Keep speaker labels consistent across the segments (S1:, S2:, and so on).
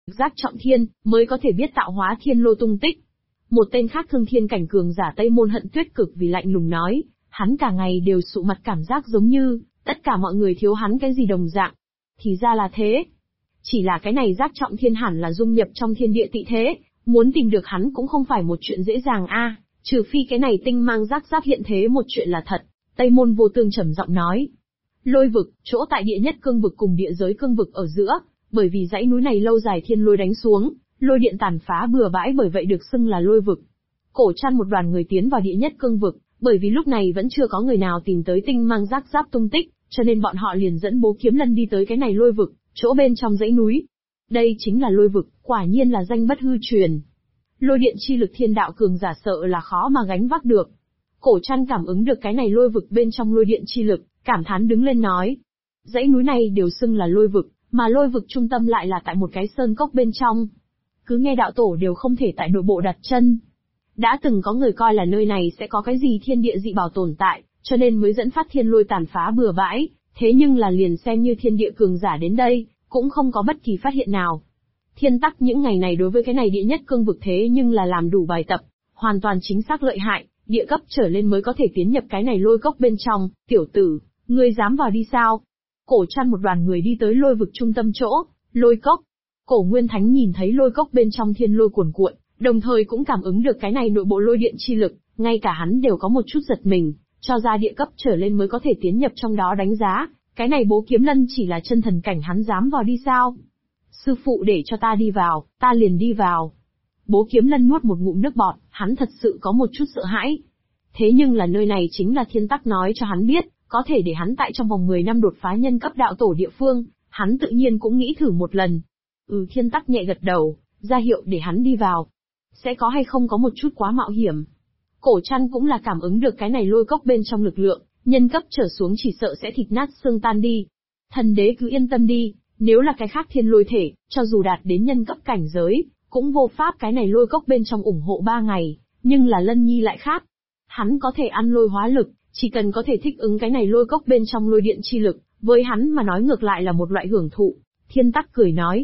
S1: Giác trọng thiên, mới có thể biết tạo hóa thiên lô tung tích. Một tên khác thương thiên cảnh cường giả Tây Môn Hận Tuyết cực vì lạnh lùng nói, hắn cả ngày đều sụ mặt cảm giác giống như, tất cả mọi người thiếu hắn cái gì đồng dạng. Thì ra là thế. Chỉ là cái này giác trọng thiên hẳn là dung nhập trong thiên địa tị thế, muốn tìm được hắn cũng không phải một chuyện dễ dàng a, trừ phi cái này tinh mang giác giáp hiện thế một chuyện là thật. Tây Môn Vô Tương trầm giọng nói. Lôi vực, chỗ tại địa nhất cương vực cùng địa giới cương vực ở giữa, bởi vì dãy núi này lâu dài thiên lôi đánh xuống, lôi điện tàn phá bừa bãi bởi vậy được xưng là lôi vực. Cổ Trăn một đoàn người tiến vào địa nhất cương vực, bởi vì lúc này vẫn chưa có người nào tìm tới tinh mang giác giáp tung tích, cho nên bọn họ liền dẫn Bố Kiếm Lân đi tới cái này lôi vực, chỗ bên trong dãy núi. Đây chính là lôi vực, quả nhiên là danh bất hư truyền. Lôi điện chi lực thiên đạo cường giả sợ là khó mà gánh vác được. Cổ Trăn cảm ứng được cái này lôi vực bên trong lôi điện chi lực, cảm thán đứng lên nói. Dãy núi này đều xưng là lôi vực, mà lôi vực trung tâm lại là tại một cái sơn cốc bên trong. Cứ nghe đạo tổ đều không thể tại nội bộ đặt chân. Đã từng có người coi là nơi này sẽ có cái gì thiên địa dị bảo tồn tại, cho nên mới dẫn phát thiên lôi tàn phá bừa bãi, thế nhưng là liền xem như thiên địa cường giả đến đây, cũng không có bất kỳ phát hiện nào. Thiên Tắc những ngày này đối với cái này địa nhất cương vực thế nhưng là làm đủ bài tập, hoàn toàn chính xác lợi hại, địa cấp trở lên mới có thể tiến nhập cái này lôi cốc bên trong. Tiểu tử, ngươi dám vào đi sao? Cổ Trăn một đoàn người đi tới lôi vực trung tâm chỗ, lôi cốc. Cổ Nguyên Thánh nhìn thấy lôi cốc bên trong thiên lôi cuồn cuộn, đồng thời cũng cảm ứng được cái này nội bộ lôi điện chi lực, ngay cả hắn đều có một chút giật mình, cho ra địa cấp trở lên mới có thể tiến nhập trong đó đánh giá, cái này Bố Kiếm Lân chỉ là chân thần cảnh hắn dám vào đi sao? Sư phụ để cho ta đi vào, ta liền đi vào. Bố Kiếm Lân nuốt một ngụm nước bọt, hắn thật sự có một chút sợ hãi. Thế nhưng là nơi này chính là Thiên Tắc nói cho hắn biết, có thể để hắn tại trong vòng 10 năm đột phá nhân cấp đạo tổ địa phương, hắn tự nhiên cũng nghĩ thử một lần. Thiên Tắc nhẹ gật đầu, ra hiệu để hắn đi vào. Sẽ có hay không có một chút quá mạo hiểm. Cổ Trăn cũng là cảm ứng được cái này lôi cốc bên trong lực lượng, nhân cấp trở xuống chỉ sợ sẽ thịt nát xương tan đi. Thần đế cứ yên tâm đi, nếu là cái khác thiên lôi thể, cho dù đạt đến nhân cấp cảnh giới, cũng vô pháp cái này lôi cốc bên trong ủng hộ 3 ngày, nhưng là Lân Nhi lại khác. Hắn có thể ăn lôi hóa lực, chỉ cần có thể thích ứng cái này lôi cốc bên trong lôi điện chi lực, với hắn mà nói ngược lại là một loại hưởng thụ. Thiên Tắc cười nói,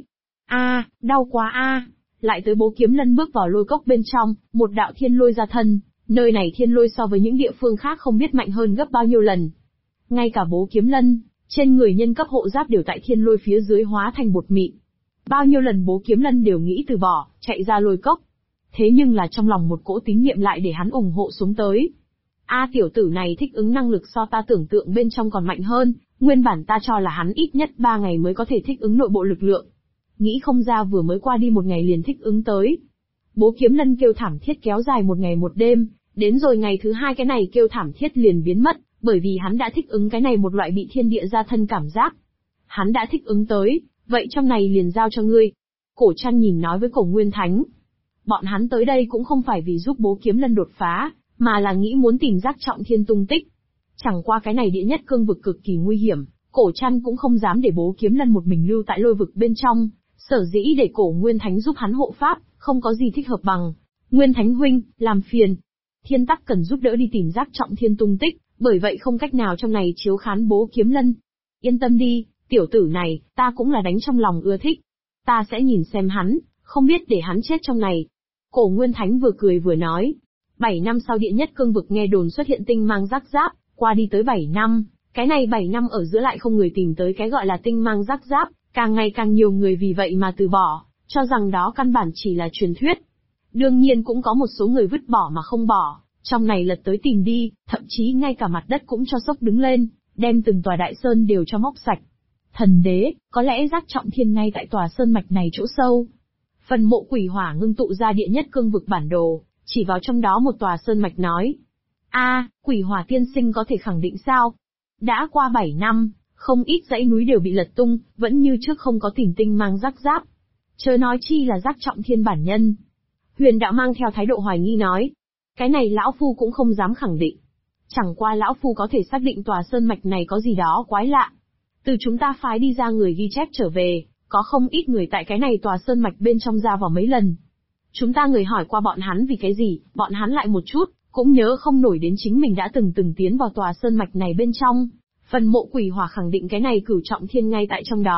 S1: đau quá Lại tới Bố Kiếm Lân bước vào lôi cốc bên trong, một đạo thiên lôi ra thân, nơi này thiên lôi so với những địa phương khác không biết mạnh hơn gấp bao nhiêu lần. Ngay cả Bố Kiếm Lân, trên người nhân cấp hộ giáp đều tại thiên lôi phía dưới hóa thành bột mịn. Bao nhiêu lần Bố Kiếm Lân đều nghĩ từ bỏ, chạy ra lôi cốc. Thế nhưng là trong lòng một cỗ tín niệm lại để hắn ủng hộ xuống tới. Tiểu tử này thích ứng năng lực so ta tưởng tượng bên trong còn mạnh hơn, nguyên bản ta cho là hắn ít nhất 3 ngày mới có thể thích ứng nội bộ lực lượng. Nghĩ không ra vừa mới qua đi 1 ngày liền thích ứng tới. Bố Kiếm Lân kêu thảm thiết kéo dài 1 ngày 1 đêm, đến rồi ngày thứ 2 cái này kêu thảm thiết liền biến mất, bởi vì hắn đã thích ứng cái này một loại bị thiên địa gia thân cảm giác. Hắn đã thích ứng tới, vậy trong này liền giao cho ngươi. Cổ Trăn nhìn nói với Cổ Nguyên Thánh. Bọn hắn tới đây cũng không phải vì giúp Bố Kiếm Lân đột phá, mà là nghĩ muốn tìm giác trọng thiên tung tích. Chẳng qua cái này địa nhất cương vực cực kỳ nguy hiểm, Cổ Trăn cũng không dám để Bố Kiếm Lân một mình lưu tại lôi vực bên trong, sở dĩ để Cổ Nguyên Thánh giúp hắn hộ pháp, không có gì thích hợp bằng. Nguyên Thánh huynh, làm phiền. Thiên Tắc cần giúp đỡ đi tìm giác trọng thiên tung tích, bởi vậy không cách nào trong này chiếu khán Bố Kiếm Lân. Yên tâm đi, tiểu tử này, ta cũng là đánh trong lòng ưa thích. Ta sẽ nhìn xem hắn, không biết để hắn chết trong này. Cổ Nguyên Thánh vừa cười vừa nói. 7 năm sau địa nhất cương vực nghe đồn xuất hiện tinh mang giác giáp, qua đi tới 7 năm, cái này 7 năm ở giữa lại không người tìm tới cái gọi là tinh mang giác giáp, càng ngày càng nhiều người vì vậy mà từ bỏ, cho rằng đó căn bản chỉ là truyền thuyết. Đương nhiên cũng có một số người vứt bỏ mà không bỏ, trong này lật tới tìm đi, thậm chí ngay cả mặt đất cũng cho sốc đứng lên, đem từng tòa đại sơn đều cho móc sạch. Thần đế, có lẽ giác trọng thiên ngay tại tòa sơn mạch này chỗ sâu. Phần Mộ Quỷ Hỏa ngưng tụ ra địa nhất cương vực bản đồ, chỉ vào trong đó một tòa sơn mạch nói. Quỷ Hỏa tiên sinh có thể khẳng định sao? Đã qua 7 năm, không ít dãy núi đều bị lật tung, vẫn như trước không có tìm tinh mang giác giáp. Chớ nói chi là giác trọng thiên bản nhân. Huyền Đạo mang theo thái độ hoài nghi nói. Cái này lão phu cũng không dám khẳng định. Chẳng qua lão phu có thể xác định tòa sơn mạch này có gì đó quái lạ. Từ chúng ta phái đi ra người ghi chép trở về, có không ít người tại cái này tòa sơn mạch bên trong ra vào mấy lần. Chúng ta người hỏi qua bọn hắn vì cái gì, bọn hắn lại một chút, cũng nhớ không nổi đến chính mình đã từng tiến vào tòa sơn mạch này bên trong. Phần Mộ Quỷ Hỏa khẳng định cái này cửu trọng thiên ngay tại trong đó,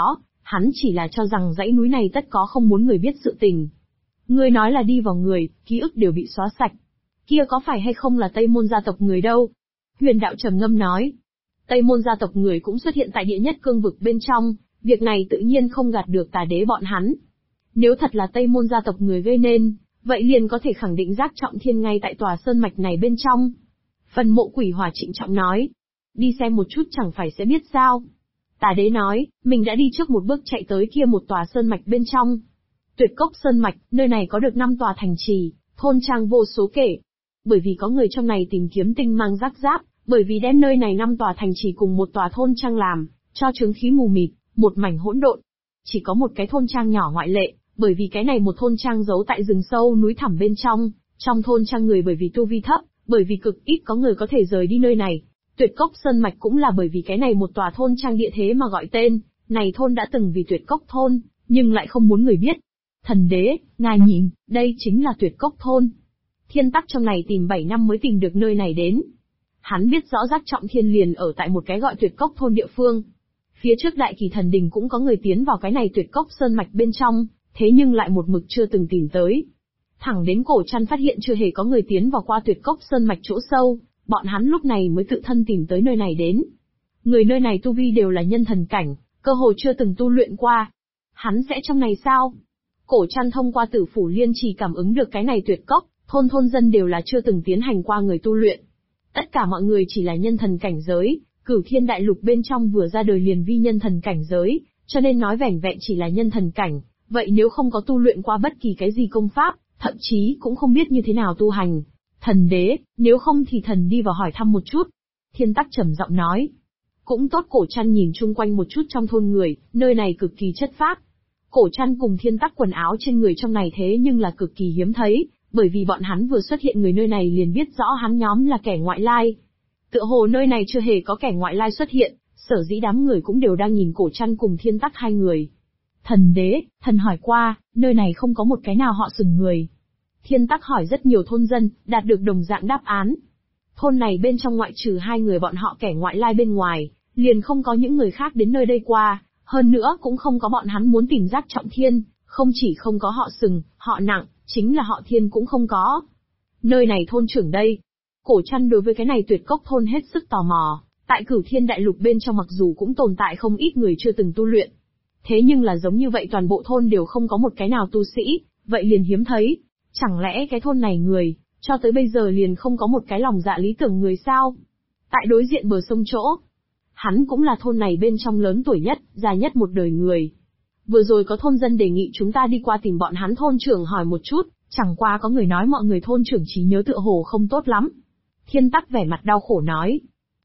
S1: Hắn chỉ là cho rằng dãy núi này tất có không muốn người biết sự tình. Ngươi nói là đi vào người, ký ức đều bị xóa sạch. Kia có phải hay không là Tây Môn gia tộc người đâu? Huyền đạo trầm ngâm nói. Tây Môn gia tộc người cũng xuất hiện tại địa nhất cương vực bên trong, việc này tự nhiên không gạt được Tà Đế bọn hắn. Nếu thật là Tây Môn gia tộc người gây nên, vậy liền có thể khẳng định Giác Trọng Thiên ngay tại tòa sơn mạch này bên trong. Phần Mộ Quỷ Hỏa trịnh trọng nói. Đi xem một chút chẳng phải sẽ biết sao. Tà Đế nói, mình đã đi trước một bước chạy tới kia một tòa sơn mạch bên trong. Tuyệt Cốc Sơn Mạch, nơi này có được 5 tòa thành trì, thôn trang vô số kể. Bởi vì có người trong này tìm kiếm tinh mang rác giáp, bởi vì đem nơi này 5 tòa thành trì cùng một tòa thôn trang làm, cho chứng khí mù mịt, một mảnh hỗn độn. Chỉ có một cái thôn trang nhỏ ngoại lệ, bởi vì cái này một thôn trang giấu tại rừng sâu núi thẳm bên trong thôn trang người bởi vì tu vi thấp, bởi vì cực ít có người có thể rời đi nơi này. Tuyệt Cốc Sơn Mạch cũng là bởi vì cái này một tòa thôn trang địa thế mà gọi tên, này thôn đã từng vì Tuyệt Cốc thôn, nhưng lại không muốn người biết. Thần đế, ngài nhìn, đây chính là Tuyệt Cốc thôn. Thiên Tắc trong này tìm 7 năm mới tìm được nơi này đến. Hắn biết rõ Giác Trọng Thiên liền ở tại một cái gọi Tuyệt Cốc thôn địa phương. Phía trước Đại Kỳ Thần Đình cũng có người tiến vào cái này Tuyệt Cốc Sơn Mạch bên trong, thế nhưng lại một mực chưa từng tìm tới. Thẳng đến Cổ Trăn phát hiện chưa hề có người tiến vào qua Tuyệt Cốc Sơn Mạch chỗ sâu, bọn hắn lúc này mới tự thân tìm tới nơi này đến. Người nơi này tu vi đều là nhân thần cảnh, cơ hồ chưa từng tu luyện qua. Hắn sẽ trong này sao? Cổ Trăn thông qua Tử Phủ Liên Trì cảm ứng được cái này Tuyệt Cốc, thôn dân đều là chưa từng tiến hành qua người tu luyện. Tất cả mọi người chỉ là nhân thần cảnh giới, Cửu Thiên Đại Lục bên trong vừa ra đời liền vi nhân thần cảnh giới, cho nên nói vẻn vẹn chỉ là nhân thần cảnh, vậy nếu không có tu luyện qua bất kỳ cái gì công pháp, thậm chí cũng không biết như thế nào tu hành. Thần đế, nếu không thì thần đi vào hỏi thăm một chút. Thiên Tắc trầm giọng nói. Cũng tốt. Cổ Trăn nhìn chung quanh một chút trong thôn người, nơi này cực kỳ chất phác. Cổ Trăn cùng Thiên Tắc quần áo trên người trong này thế nhưng là cực kỳ hiếm thấy, bởi vì bọn hắn vừa xuất hiện người nơi này liền biết rõ hắn nhóm là kẻ ngoại lai. Tựa hồ nơi này chưa hề có kẻ ngoại lai xuất hiện, sở dĩ đám người cũng đều đang nhìn Cổ Trăn cùng Thiên Tắc hai người. Thần đế, thần hỏi qua, nơi này không có một cái nào họ Sừng người. Thiên Tắc hỏi rất nhiều thôn dân, đạt được đồng dạng đáp án. Thôn này bên trong ngoại trừ hai người bọn họ kẻ ngoại lai bên ngoài, liền không có những người khác đến nơi đây qua, hơn nữa cũng không có bọn hắn muốn tìm Giác Trọng Thiên, không chỉ không có họ Sừng, họ Nặng, chính là họ Thiên cũng không có. Nơi này thôn trưởng đây. Cổ Trăn đối với cái này Tuyệt Cốc thôn hết sức tò mò, tại Cửu Thiên Đại Lục bên trong mặc dù cũng tồn tại không ít người chưa từng tu luyện. Thế nhưng là giống như vậy toàn bộ thôn đều không có một cái nào tu sĩ, vậy liền hiếm thấy. Chẳng lẽ cái thôn này người, cho tới bây giờ liền không có một cái lòng dạ lý tưởng người sao? Tại đối diện bờ sông chỗ, hắn cũng là thôn này bên trong lớn tuổi nhất, già nhất một đời người. Vừa rồi có thôn dân đề nghị chúng ta đi qua tìm bọn hắn thôn trưởng hỏi một chút, chẳng qua có người nói mọi người thôn trưởng trí nhớ tựa hồ không tốt lắm. Thiên Tắc vẻ mặt đau khổ nói.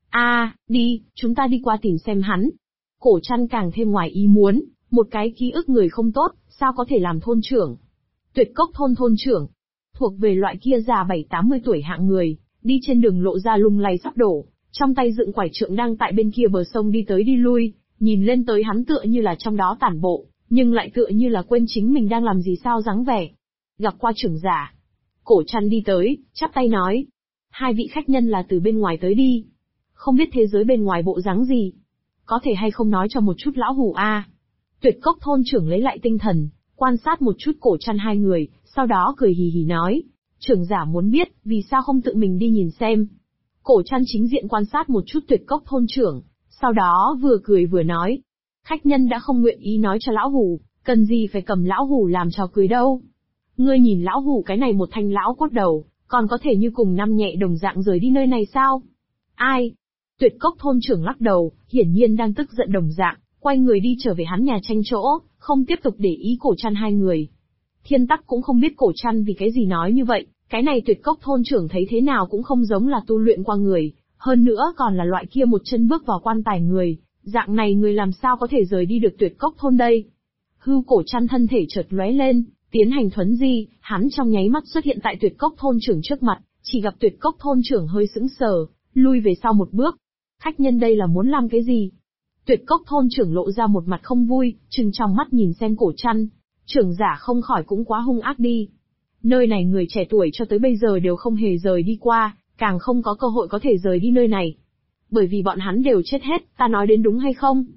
S1: Đi, chúng ta đi qua tìm xem hắn. Cổ Trăn càng thêm ngoài ý muốn, một cái ký ức người không tốt, sao có thể làm thôn trưởng? Tuyệt Cốc thôn thôn trưởng, thuộc về loại kia già 7-80 tuổi hạng người, đi trên đường lộ ra lung lay sắp đổ, trong tay dựng quải trượng đang tại bên kia bờ sông đi tới đi lui, nhìn lên tới hắn tựa như là trong đó tản bộ, nhưng lại tựa như là quên chính mình đang làm gì sao dáng vẻ. Gặp qua trưởng giả, Cổ Trăn đi tới, chắp tay nói. Hai vị khách nhân là từ bên ngoài tới đi. Không biết thế giới bên ngoài bộ dáng gì. Có thể hay không nói cho một chút lão hủ a? Tuyệt Cốc thôn trưởng lấy lại tinh thần, quan sát một chút Cổ Trăn hai người, sau đó cười hì hì nói. Trưởng giả muốn biết, vì sao không tự mình đi nhìn xem. Cổ Trăn chính diện quan sát một chút Tuyệt Cốc thôn trưởng, sau đó vừa cười vừa nói. Khách nhân đã không nguyện ý nói cho lão hủ, cần gì phải cầm lão hủ làm trò cười đâu. Ngươi nhìn lão hủ cái này một thanh lão cốt đầu, còn có thể như cùng năm nhẹ đồng dạng rời đi nơi này sao? Ai? Tuyệt Cốc thôn trưởng lắc đầu, hiển nhiên đang tức giận đồng dạng, quay người đi trở về hắn nhà tranh chỗ, không tiếp tục để ý Cổ Trăn hai người. Thiên Tắc cũng không biết Cổ Trăn vì cái gì nói như vậy, cái này Tuyệt Cốc thôn trưởng thấy thế nào cũng không giống là tu luyện qua người, hơn nữa còn là loại kia một chân bước vào quan tài người, dạng này người làm sao có thể rời đi được Tuyệt Cốc thôn đây? Hưu Cổ Trăn thân thể chợt lóe lên, tiến hành thuấn di, hắn trong nháy mắt xuất hiện tại Tuyệt Cốc thôn trưởng trước mặt, chỉ gặp Tuyệt Cốc thôn trưởng hơi sững sờ, lui về sau một bước. Khách nhân đây là muốn làm cái gì? Tuyệt Cốc thôn trưởng lộ ra một mặt không vui, trừng trong mắt nhìn xem Cổ Trăn. Trưởng giả không khỏi cũng quá hung ác đi. Nơi này người trẻ tuổi cho tới bây giờ đều không hề rời đi qua, càng không có cơ hội có thể rời đi nơi này. Bởi vì bọn hắn đều chết hết, ta nói đến đúng hay không?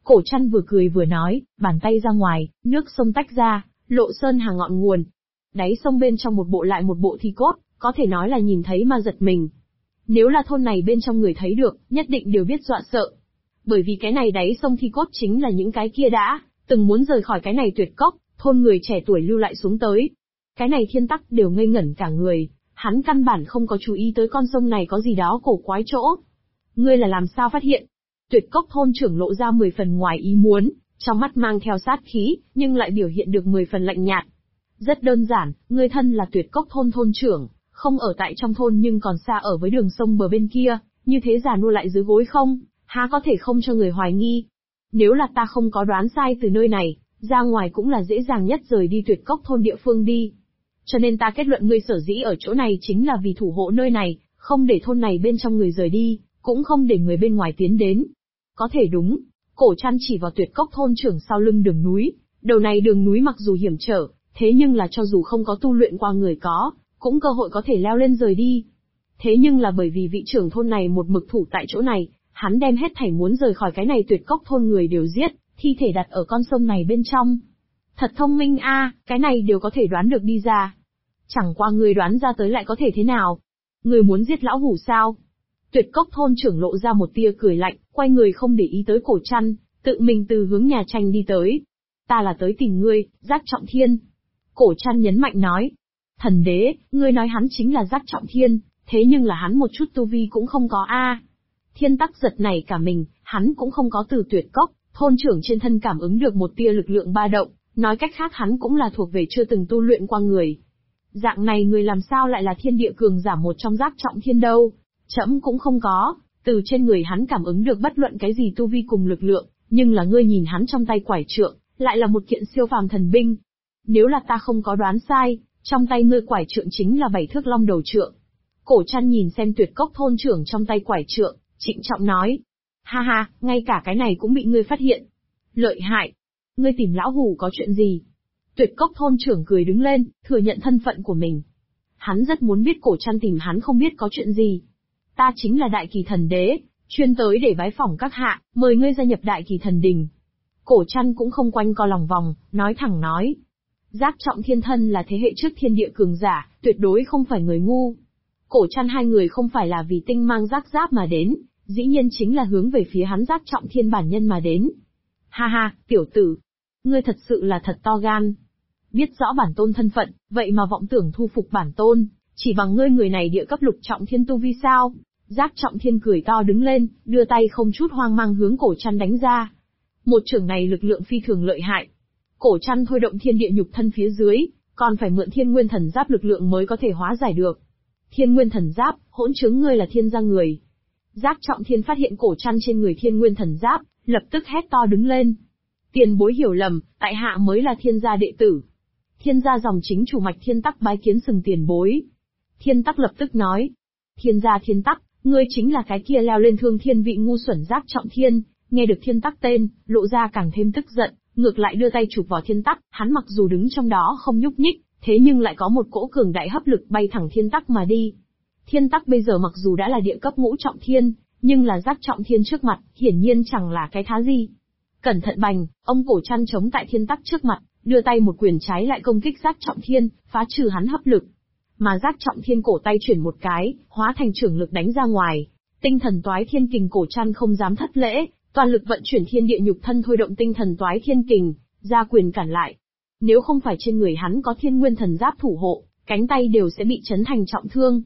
S1: Cổ Trăn vừa cười vừa nói, bàn tay ra ngoài, nước sông tách ra, lộ sơn hà ngọn nguồn. Đáy sông bên trong một bộ lại một bộ thi cốt, có thể nói là nhìn thấy mà giật mình. Nếu là thôn này bên trong người thấy được, nhất định đều biết dọa sợ. Bởi vì cái này đáy sông thi cốt chính là những cái kia đã từng muốn rời khỏi cái này tuyệt cốc, thôn người trẻ tuổi lưu lại xuống tới. Cái này Thiên Tắc đều ngây ngẩn cả người, hắn căn bản không có chú ý tới con sông này có gì đó cổ quái chỗ. Ngươi là làm sao phát hiện? Tuyệt cốc thôn trưởng lộ ra 10 phần ngoài ý muốn, trong mắt mang theo sát khí, nhưng lại biểu hiện được 10 phần lạnh nhạt. Rất đơn giản, ngươi thân là tuyệt cốc thôn thôn trưởng, không ở tại trong thôn nhưng còn xa ở với đường sông bờ bên kia, như thế già nua lại dưới gối không, há có thể không cho người hoài nghi. Nếu là ta không có đoán sai từ nơi này, ra ngoài cũng là dễ dàng nhất rời đi tuyệt cốc thôn địa phương đi. Cho nên ta kết luận ngươi sở dĩ ở chỗ này chính là vì thủ hộ nơi này, không để thôn này bên trong người rời đi, cũng không để người bên ngoài tiến đến. Có thể đúng, Cổ Trăn chỉ vào tuyệt cốc thôn trưởng sau lưng đường núi, đầu này đường núi mặc dù hiểm trở, thế nhưng là cho dù không có tu luyện qua người cũng cơ hội có thể leo lên rời đi. Thế nhưng là bởi vì vị trưởng thôn này một mực thủ tại chỗ này, hắn đem hết thảy muốn rời khỏi cái này tuyệt cốc thôn người đều giết, thi thể đặt ở con sông này bên trong. Thật thông minh a, cái này đều có thể đoán được đi ra. Chẳng qua người đoán ra tới lại có thể thế nào? Người muốn giết lão hủ sao? Tuyệt cốc thôn trưởng lộ ra một tia cười lạnh, quay người không để ý tới Cổ Trăn, tự mình từ hướng nhà tranh đi tới. Ta là tới tìm ngươi, Giác Trọng Thiên. Cổ Trăn nhấn mạnh nói. Thần đế, ngươi nói hắn chính là Giác Trọng Thiên, thế nhưng là hắn một chút tu vi cũng không có a. Thiên Tắc giật nảy cả mình, hắn cũng không có từ tuyệt cốc, thôn trưởng trên thân cảm ứng được một tia lực lượng ba động, nói cách khác hắn cũng là thuộc về chưa từng tu luyện qua người. Dạng này người làm sao lại là thiên địa cường giả một trong Giác Trọng Thiên đâu? Trẫm cũng không có, từ trên người hắn cảm ứng được bất luận cái gì tu vi cùng lực lượng, nhưng là ngươi nhìn hắn trong tay quải trượng, lại là một kiện siêu phàm thần binh. Nếu là ta không có đoán sai, trong tay ngươi quải trượng chính là 7 thước long đầu trượng. Cổ Trăn nhìn xem tuyệt cốc thôn trưởng trong tay quải trượng, trịnh trọng nói. Ha ha, ngay cả cái này cũng bị ngươi phát hiện. Lợi hại. Ngươi tìm lão hủ có chuyện gì? Tuyệt cốc thôn trưởng cười đứng lên, thừa nhận thân phận của mình. Hắn rất muốn biết Cổ Trăn tìm hắn không biết có chuyện gì. Ta chính là Đại Kỳ Thần Đế, chuyên tới để bái phỏng các hạ, mời ngươi gia nhập Đại Kỳ Thần Đình. Cổ Trăn cũng không quanh co lòng vòng, nói thẳng nói. Giác Trọng Thiên thân là thế hệ trước thiên địa cường giả, tuyệt đối không phải người ngu. Cổ Trăn hai người không phải là vì tinh mang giác giáp mà đến, dĩ nhiên chính là hướng về phía hắn Giác Trọng Thiên bản nhân mà đến. Ha ha, tiểu tử, ngươi thật sự là thật to gan. Biết rõ bản tôn thân phận, vậy mà vọng tưởng thu phục bản tôn, chỉ bằng ngươi người này địa cấp lục trọng thiên tu vi sao? Giác Trọng Thiên cười to đứng lên, đưa tay không chút hoang mang hướng Cổ Trăn đánh ra. Một chưởng này lực lượng phi thường lợi hại. Cổ Trăn thôi động thiên địa nhục thân phía dưới, còn phải mượn thiên nguyên thần giáp lực lượng mới có thể hóa giải được. Thiên nguyên thần giáp, hỗn chứng ngươi là thiên gia người. Giác Trọng Thiên phát hiện Cổ Trăn trên người thiên nguyên thần giáp, lập tức hét to đứng lên. Tiền bối hiểu lầm, tại hạ mới là thiên gia đệ tử. Thiên gia dòng chính chủ mạch Thiên Tắc bái kiến sừng tiền bối. Thiên Tắc lập tức nói. Thiên gia Thiên Tắc, ngươi chính là cái kia leo lên thương thiên vị ngu xuẩn Giác Trọng Thiên. Nghe được Thiên Tắc tên, lộ ra càng thêm tức giận, ngược lại đưa tay chụp vào Thiên Tắc, hắn mặc dù đứng trong đó không nhúc nhích, thế nhưng lại có một cỗ cường đại hấp lực bay thẳng Thiên Tắc mà đi. Thiên Tắc bây giờ mặc dù đã là địa cấp ngũ trọng thiên, nhưng là Giác Trọng Thiên trước mặt, hiển nhiên chẳng là cái thá gì. Cẩn thận bành, ông Cổ Trăn chống tại Thiên Tắc trước mặt, đưa tay một quyền trái lại công kích Giác Trọng Thiên, phá trừ hắn hấp lực. Mà Giác Trọng Thiên cổ tay chuyển một cái, hóa thành trưởng lực đánh ra ngoài. Tinh thần toái thiên kình Cổ Trăn không dám thất lễ, toàn lực vận chuyển thiên địa nhục thân thôi động tinh thần toái thiên kình, ra quyền cản lại. Nếu không phải trên người hắn có thiên nguyên thần giáp thủ hộ, cánh tay đều sẽ bị chấn thành trọng thương.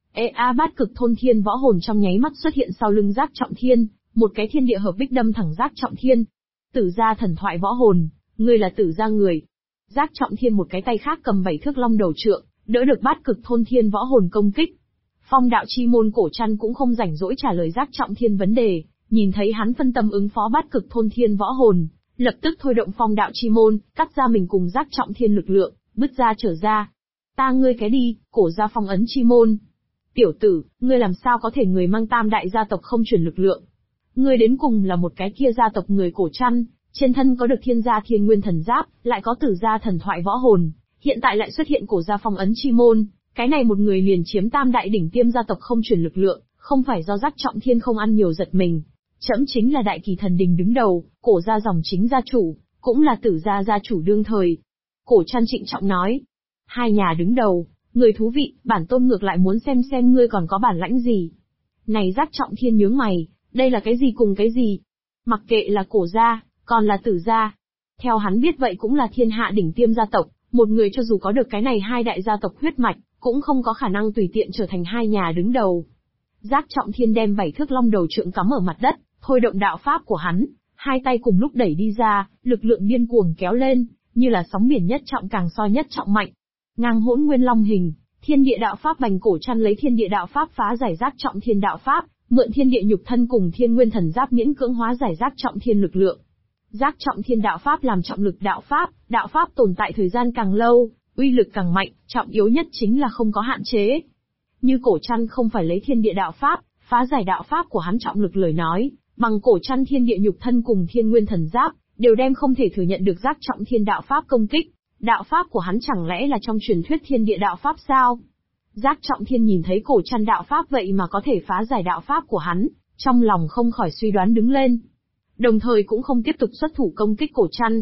S1: Bát cực thôn thiên võ hồn trong nháy mắt xuất hiện sau lưng Giác Trọng Thiên, một cái thiên địa hợp bích đâm thẳng Giác Trọng Thiên. Tử gia thần thoại võ hồn, ngươi là tử gia người. Giác Trọng Thiên một cái tay khác cầm 7 thước long đầu trượng, đỡ được bát cực thôn thiên võ hồn công kích. Phong đạo chi môn Cổ Trăn cũng không rảnh rỗi trả lời Giác Trọng Thiên vấn đề, nhìn thấy hắn phân tâm ứng phó bát cực thôn thiên võ hồn, lập tức thôi động phong đạo chi môn, cắt ra mình cùng Giác Trọng Thiên lực lượng, bứt ra trở ra. Ta ngươi cái đi, cổ ra phong ấn chi môn. Tiểu tử, ngươi làm sao có thể người mang tam đại gia tộc không truyền lực lượng? Ngươi đến cùng là một cái kia gia tộc người Cổ Trăn, trên thân có được thiên gia thiên nguyên thần giáp, lại có tử gia thần thoại võ hồn, hiện tại lại xuất hiện cổ gia phong ấn chi môn, cái này một người liền chiếm tam đại đỉnh tiêm gia tộc không truyền lực lượng, không phải do Giác Trọng Thiên không ăn nhiều giật mình. Trẫm chính là Đại Kỳ Thần Đình đứng đầu, Cổ gia dòng chính gia chủ, cũng là Tử gia gia chủ đương thời. Cổ Trăn trịnh trọng nói. Hai nhà đứng đầu, người thú vị, bản tôn ngược lại muốn xem ngươi còn có bản lãnh gì. Này Giác Trọng Thiên nhướng mày, đây là cái gì cùng cái gì? Mặc kệ là Cổ gia, còn là Tử gia. Theo hắn biết vậy cũng là thiên hạ đỉnh tiêm gia tộc, một người cho dù có được cái này hai đại gia tộc huyết mạch, cũng không có khả năng tùy tiện trở thành hai nhà đứng đầu. Giác Trọng Thiên đem 7 thước long đầu trượng cắm ở mặt đất, thôi động đạo pháp của hắn, hai tay cùng lúc đẩy đi ra, lực lượng điên cuồng kéo lên, như là sóng biển nhất trọng càng soi nhất trọng mạnh. Ngang hỗn nguyên long hình, thiên địa đạo pháp bành Cổ Trăn lấy thiên địa đạo pháp phá giải Giác Trọng Thiên đạo pháp, mượn thiên địa nhục thân cùng thiên nguyên thần giáp miễn cưỡng hóa giải Giác Trọng Thiên lực lượng. Giác Trọng Thiên đạo pháp làm trọng lực đạo pháp tồn tại thời gian càng lâu, uy lực càng mạnh, trọng yếu nhất chính là không có hạn chế. Như Cổ Trăn không phải lấy thiên địa đạo pháp, phá giải đạo pháp của hắn trọng lực lời nói, bằng Cổ Trăn thiên địa nhục thân cùng thiên nguyên thần giáp, đều đem không thể thừa nhận được Giác Trọng Thiên đạo pháp công kích. Đạo pháp của hắn chẳng lẽ là trong truyền thuyết thiên địa đạo pháp sao? Giác Trọng Thiên nhìn thấy Cổ Trăn đạo pháp vậy mà có thể phá giải đạo pháp của hắn, trong lòng không khỏi suy đoán đứng lên. Đồng thời cũng không tiếp tục xuất thủ công kích Cổ Trăn.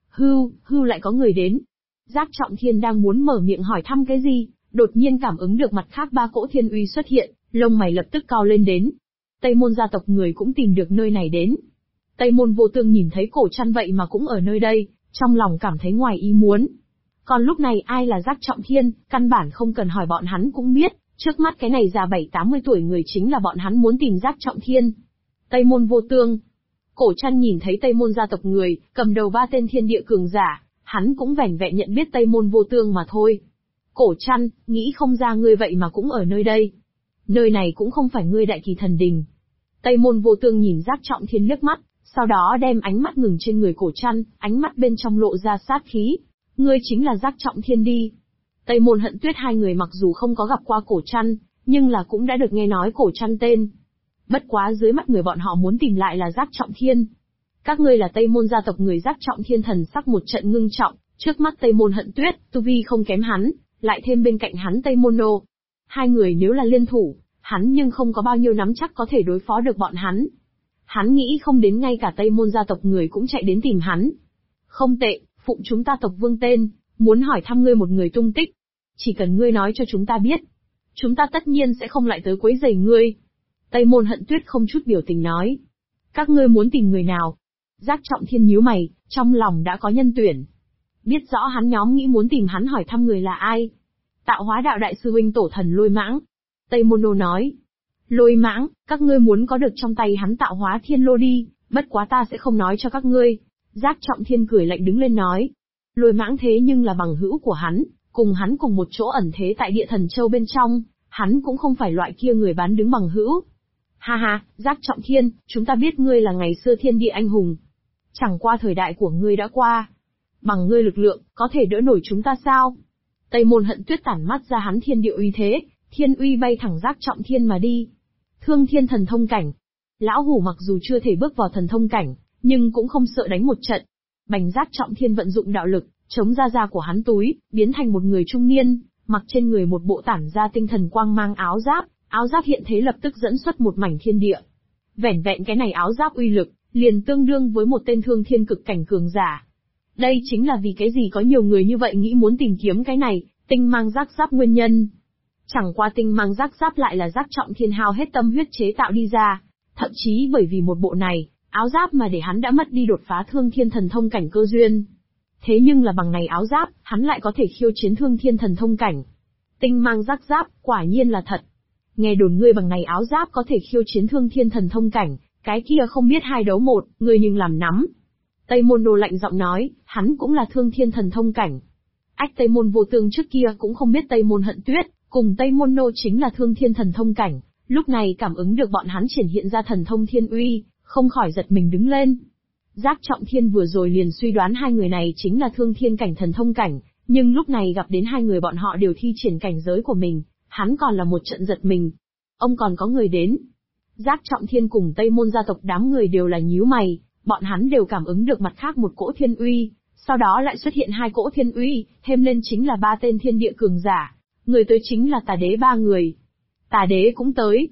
S1: Hưu lại có người đến. Giác Trọng Thiên đang muốn mở miệng hỏi thăm cái gì, đột nhiên cảm ứng được mặt khác 3 cỗ thiên uy xuất hiện, lông mày lập tức cao lên đến. Tây Môn gia tộc người cũng tìm được nơi này đến. Tây Môn Vô Tương nhìn thấy Cổ Trăn vậy mà cũng ở nơi đây, trong lòng cảm thấy ngoài ý muốn. Còn lúc này ai là Giác Trọng Thiên, căn bản không cần hỏi bọn hắn cũng biết, trước mắt cái này già 7-80 tuổi người chính là bọn hắn muốn tìm Giác Trọng Thiên. Tây Môn Vô Tương. Cổ Trăn nhìn thấy Tây Môn gia tộc người, cầm đầu 3 tên thiên địa cường giả, hắn cũng vẻn vẹn nhận biết Tây Môn Vô Tương mà thôi. Cổ Trăn, nghĩ không ra ngươi vậy mà cũng ở nơi đây. Nơi này cũng không phải ngươi Đại Kỳ Thần Đình. Tây Môn Vô Tương nhìn Giác Trọng Thiên liếc mắt, sau đó đem ánh mắt ngừng trên người Cổ Trăn, ánh mắt bên trong lộ ra sát khí. Ngươi chính là Giác Trọng Thiên đi. Tây Môn Hận Tuyết hai người mặc dù không có gặp qua Cổ Trăn, nhưng là cũng đã được nghe nói Cổ Trăn tên. Bất quá dưới mắt người bọn họ muốn tìm lại là Giác Trọng Thiên. Các ngươi là Tây Môn gia tộc người Giác Trọng Thiên thần sắc một trận ngưng trọng, trước mắt Tây Môn Hận Tuyết, tu vi không kém hắn, lại thêm bên cạnh hắn Tây Môn Nô. Hai người nếu là liên thủ, hắn nhưng không có bao nhiêu nắm chắc có thể đối phó được bọn hắn. Hắn nghĩ không đến ngay cả Tây Môn gia tộc người cũng chạy đến tìm hắn. Không tệ, phụng chúng ta tộc vương tên, muốn hỏi thăm ngươi một người tung tích. Chỉ cần ngươi nói cho chúng ta biết, chúng ta tất nhiên sẽ không lại tới quấy rầy ngươi. Tây Môn Hận Tuyết không chút biểu tình nói. Các ngươi muốn tìm người nào? Giác Trọng Thiên nhíu mày, trong lòng đã có nhân tuyển. Biết rõ hắn nhóm nghĩ muốn tìm hắn hỏi thăm người là ai. Tạo Hóa đạo đại sư huynh tổ thần Lôi Mãng. Tây Môn Nô nói. Lôi Mãng, các ngươi muốn có được trong tay hắn Tạo Hóa Thiên Lô đi, bất quá ta sẽ không nói cho các ngươi. Giác Trọng Thiên cười lạnh đứng lên nói. Lôi Mãng thế nhưng là bằng hữu của hắn, cùng hắn cùng một chỗ ẩn thế tại Địa Thần Châu bên trong, hắn cũng không phải loại kia người bán đứng bằng hữu. Ha ha, Giác Trọng Thiên, chúng ta biết ngươi là ngày xưa thiên địa anh hùng. Chẳng qua thời đại của ngươi đã qua. Bằng ngươi lực lượng, có thể đỡ nổi chúng ta sao? Tây Môn Hận Tuyết tản mắt ra hắn thiên địa uy thế, thiên uy bay thẳng Giác Trọng Thiên mà đi. Thương thiên thần thông cảnh. Lão hủ mặc dù chưa thể bước vào thần thông cảnh, nhưng cũng không sợ đánh một trận. Bành Giác Trọng Thiên vận dụng đạo lực, chống ra da của hắn túi, biến thành một người trung niên, mặc trên người một bộ tản ra tinh thần quang mang áo giáp hiện thế lập tức dẫn xuất một mảnh thiên địa. Vẻn vẹn cái này áo giáp uy lực, liền tương đương với một tên thương thiên cực cảnh cường giả. Đây chính là vì cái gì có nhiều người như vậy nghĩ muốn tìm kiếm cái này, tinh mang giác giáp nguyên nhân. Chẳng qua tinh mang giác giáp lại là Giác Trọng Thiên hao hết tâm huyết chế tạo đi ra, thậm chí bởi vì một bộ này, áo giáp mà để hắn đã mất đi đột phá thương thiên thần thông cảnh cơ duyên. Thế nhưng là bằng này áo giáp, hắn lại có thể khiêu chiến thương thiên thần thông cảnh. Tinh mang giác giáp, quả nhiên là thật. Nghe đồn ngươi bằng này áo giáp có thể khiêu chiến thương thiên thần thông cảnh, cái kia không biết 2 đấu 1, ngươi nhưng làm nắm. Tây Môn Đồ lạnh giọng nói, hắn cũng là thương thiên thần thông cảnh. Tây Môn Vô Tương trước kia cũng không biết Tây Môn Hận Tuyết, cùng Tây Môn Nô chính là thương thiên thần thông cảnh, lúc này cảm ứng được bọn hắn triển hiện ra thần thông thiên uy, không khỏi giật mình đứng lên. Giác Trọng Thiên vừa rồi liền suy đoán hai người này chính là thương thiên cảnh thần thông cảnh, nhưng lúc này gặp đến hai người bọn họ đều thi triển cảnh giới của mình, hắn còn là một trận giật mình. Ông còn có người đến. Giác Trọng Thiên cùng Tây Môn gia tộc đám người đều là nhíu mày, bọn hắn đều cảm ứng được mặt khác một cỗ thiên uy, sau đó lại xuất hiện 2 cỗ thiên uy, thêm lên chính là 3 tên thiên địa cường giả, người tới chính là Tà Đế 3 người. Tà Đế cũng tới.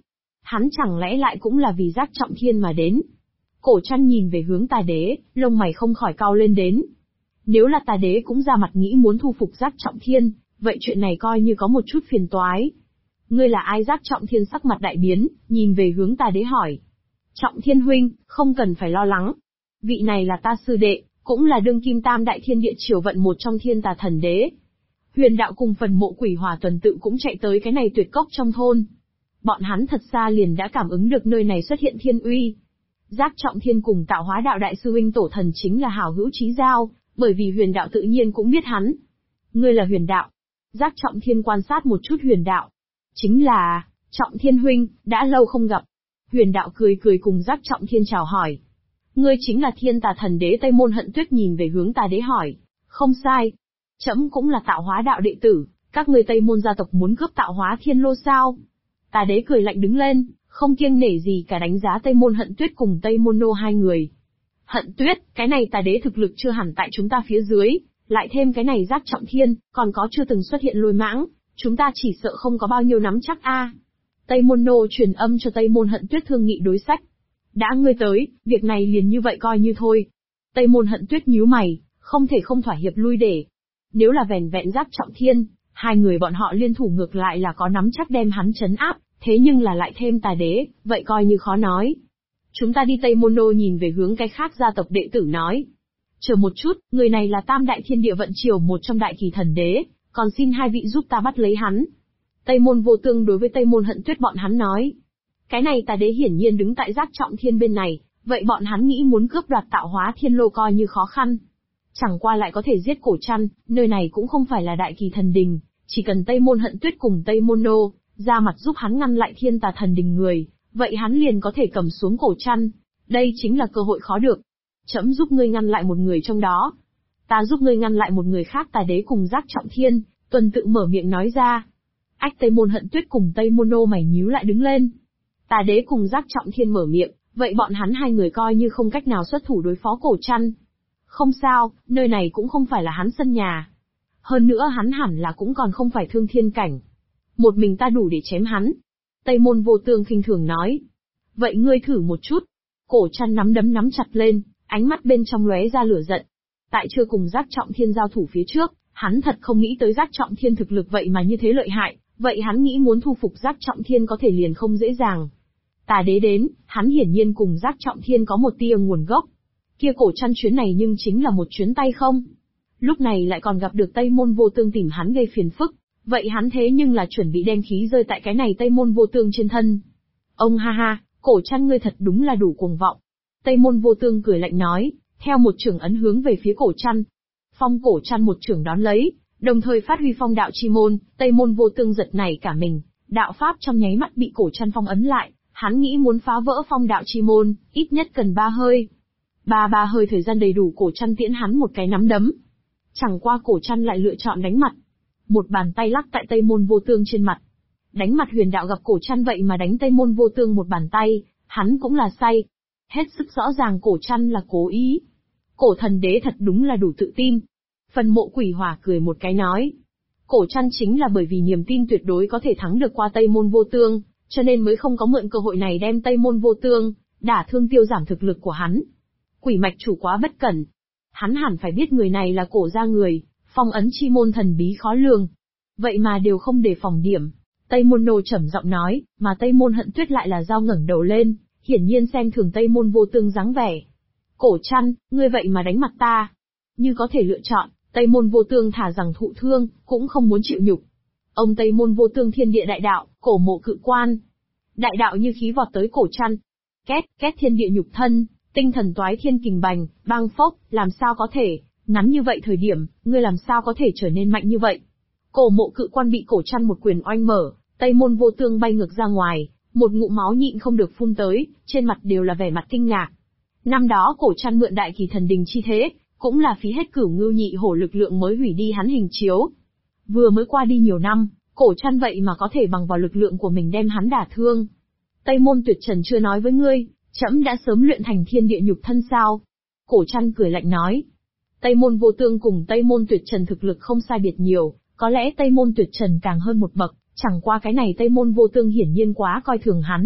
S1: Hắn chẳng lẽ lại cũng là vì Giác Trọng Thiên mà đến? Cổ Trăn nhìn về hướng Tà Đế, lông mày không khỏi cau lên đến. Nếu là Tà Đế cũng ra mặt nghĩ muốn thu phục Giác Trọng Thiên, vậy chuyện này coi như có một chút phiền toái. Ngươi là ai? Giác Trọng Thiên sắc mặt đại biến, nhìn về hướng Tà Đế hỏi. Trọng Thiên huynh, không cần phải lo lắng. Vị này là ta sư đệ, cũng là đương kim tam đại thiên địa triều vận một trong Thiên Tà Thần Đế. Huyền đạo cùng phần mộ Quỷ Hỏa tuần tự cũng chạy tới cái này tuyệt cốc trong thôn. Bọn hắn thật xa liền đã cảm ứng được nơi này xuất hiện thiên uy. Giác Trọng Thiên cùng Tạo Hóa Đạo đại sư huynh tổ thần chính là hảo hữu chí giao, bởi vì Huyền đạo tự nhiên cũng biết hắn. Ngươi là Huyền đạo. Giác Trọng Thiên quan sát một chút Huyền đạo. Chính là, Trọng Thiên huynh, đã lâu không gặp. Huyền đạo cười cười cùng Giác Trọng Thiên chào hỏi. Ngươi chính là Thiên Tà Thần Đế Tây Môn Hận Tuyết, nhìn về hướng Tà Đế hỏi. Không sai. Trẫm cũng là Tạo Hóa Đạo đệ tử, các ngươi Tây Môn gia tộc muốn cướp Tạo Hóa Thiên Lô sao? Tà Đế cười lạnh đứng lên, không kiêng nể gì cả đánh giá Tây Môn Hận Tuyết cùng Tây Môn Nô hai người. Hận Tuyết, cái này Tà Đế thực lực chưa hẳn tại chúng ta phía dưới, lại thêm cái này Giác Trọng Thiên, còn có chưa từng xuất hiện Lôi Mãng, chúng ta chỉ sợ không có bao nhiêu nắm chắc a. Tây Môn Nô truyền âm cho Tây Môn Hận Tuyết thương nghị đối sách. Đã ngươi tới, việc này liền như vậy coi như thôi. Tây Môn Hận Tuyết nhíu mày, không thể không thỏa hiệp lui để. Nếu là vẻn vẹn Giác Trọng Thiên, hai người bọn họ liên thủ ngược lại là có nắm chắc đem hắn trấn áp, thế nhưng là lại thêm Tà Đế, vậy coi như khó nói. Chúng ta đi. Tây Môn Nô nhìn về hướng cái khác gia tộc đệ tử nói. Chờ một chút, người này là tam đại thiên địa vận triều một trong đại kỳ thần đế, còn xin hai vị giúp ta bắt lấy hắn. Tây Môn Vô Tương đối với Tây Môn Hận Tuyết bọn hắn nói. Cái này Tà Đế hiển nhiên đứng tại Giác Trọng Thiên bên này, vậy bọn hắn nghĩ muốn cướp đoạt Tạo Hóa Thiên Lô coi như khó khăn. Chẳng qua lại có thể giết Cổ Trăn, nơi này cũng không phải là đại kỳ thần đình, chỉ cần Tây Môn Hận Tuyết cùng Tây Môn Nô ra mặt giúp hắn ngăn lại Thiên Tà Thần đình người, vậy hắn liền có thể cầm xuống Cổ Trăn. Đây chính là cơ hội khó được. Trẫm giúp ngươi ngăn lại một người trong đó. Ta giúp ngươi ngăn lại một người khác. Tà Đế cùng Giác Trọng Thiên tuần tự mở miệng nói ra. Ách, Tây Môn Hận Tuyết cùng Tây Môn Nô mày nhíu lại đứng lên. Tà Đế cùng Giác Trọng Thiên mở miệng, vậy bọn hắn hai người coi như không cách nào xuất thủ đối phó Cổ Trăn. Không sao, nơi này cũng không phải là hắn sân nhà. Hơn nữa hắn hẳn là cũng còn không phải thương thiên cảnh. Một mình ta đủ để chém hắn. Tây Môn Vô Tương khinh thường nói. Vậy ngươi thử một chút. Cổ Trăn nắm đấm nắm chặt lên, ánh mắt bên trong lóe ra lửa giận. Tại chưa cùng Giác Trọng Thiên giao thủ phía trước, hắn thật không nghĩ tới Giác Trọng Thiên thực lực vậy mà như thế lợi hại, vậy hắn nghĩ muốn thu phục Giác Trọng Thiên có thể liền không dễ dàng. Tà Đế đến, hắn hiển nhiên cùng Giác Trọng Thiên có một tia nguồn gốc. Kia Cổ Trăn chuyến này nhưng chính là một chuyến tay không. Lúc này lại còn gặp được Tây Môn Vô Tương tìm hắn gây phiền phức, vậy hắn thế nhưng là chuẩn bị đem khí rơi tại cái này Tây Môn Vô Tương trên thân. Ông ha ha, Cổ Trăn ngươi thật đúng là đủ cuồng vọng. Tây Môn Vô Tương cười lạnh nói, theo một chưởng ấn hướng về phía Cổ Trăn. Phong Cổ Trăn một chưởng đón lấy, đồng thời phát huy phong đạo chi môn. Tây Môn Vô Tương giật nảy cả mình, đạo pháp trong nháy mắt bị Cổ Trăn phong ấn lại. Hắn nghĩ muốn phá vỡ phong đạo chi môn, ít nhất cần 3 hơi. Ba hơi thời gian đầy đủ Cổ Trăn tiễn hắn một cái nắm đấm. Chẳng qua Cổ Trăn lại lựa chọn đánh mặt. Một bàn tay lắc tại Tây Môn Vô Tương trên mặt. Đánh mặt Huyền đạo gặp Cổ Trăn vậy mà đánh Tây Môn Vô Tương một bàn tay, hắn cũng là say. Hết sức rõ ràng Cổ Trăn là cố ý. Cổ thần đế thật đúng là đủ tự tin. Phần mộ Quỷ Hỏa cười một cái nói. Cổ Trăn chính là bởi vì niềm tin tuyệt đối có thể thắng được qua Tây Môn Vô Tương, cho nên mới không có mượn cơ hội này đem Tây Môn Vô Tương đả thương tiêu giảm thực lực của hắn. Quỷ mạch chủ quá bất cẩn. Hắn hẳn phải biết người này là Cổ gia người, phong ấn chi môn thần bí khó lường. Vậy mà đều không đề phòng điểm. Tây Môn Nô trầm giọng nói, mà Tây Môn Hận Tuyết lại là dao ngẩng đầu lên, hiển nhiên xem thường Tây Môn Vô Tương dáng vẻ. Cổ Trăn, ngươi vậy mà đánh mặt ta. Như có thể lựa chọn, Tây Môn Vô Tương thả rằng thụ thương, cũng không muốn chịu nhục. Ông Tây Môn Vô Tương thiên địa đại đạo, cổ mộ cự quan. Đại đạo như khí vọt tới Cổ Trăn. Két, két thiên địa nhục thân, tinh thần toái thiên kình bành, băng phốc, làm sao có thể, ngắn như vậy thời điểm, ngươi làm sao có thể trở nên mạnh như vậy. Cổ mộ cự quan bị Cổ Trăn một quyền oanh mở, Tây Môn Vô Tương bay ngược ra ngoài, một ngụm máu nhịn không được phun tới, trên mặt đều là vẻ mặt kinh ngạc. Năm đó Cổ Trăn mượn đại kỳ thần đình chi thế, cũng là phí hết Cửu Ngưu Nhị Hổ lực lượng mới hủy đi hắn hình chiếu. Vừa mới qua đi nhiều năm, Cổ Trăn vậy mà có thể bằng vào lực lượng của mình đem hắn đả thương. Tây Môn Tuyệt Trần chưa nói với ngươi, trẫm đã sớm luyện thành thiên địa nhục thân sao? Cổ Trăn cười lạnh nói. Tây Môn Vô Tương cùng Tây Môn Tuyệt Trần thực lực không sai biệt nhiều, có lẽ Tây Môn Tuyệt Trần càng hơn một bậc, chẳng qua cái này Tây Môn Vô Tương hiển nhiên quá coi thường hắn.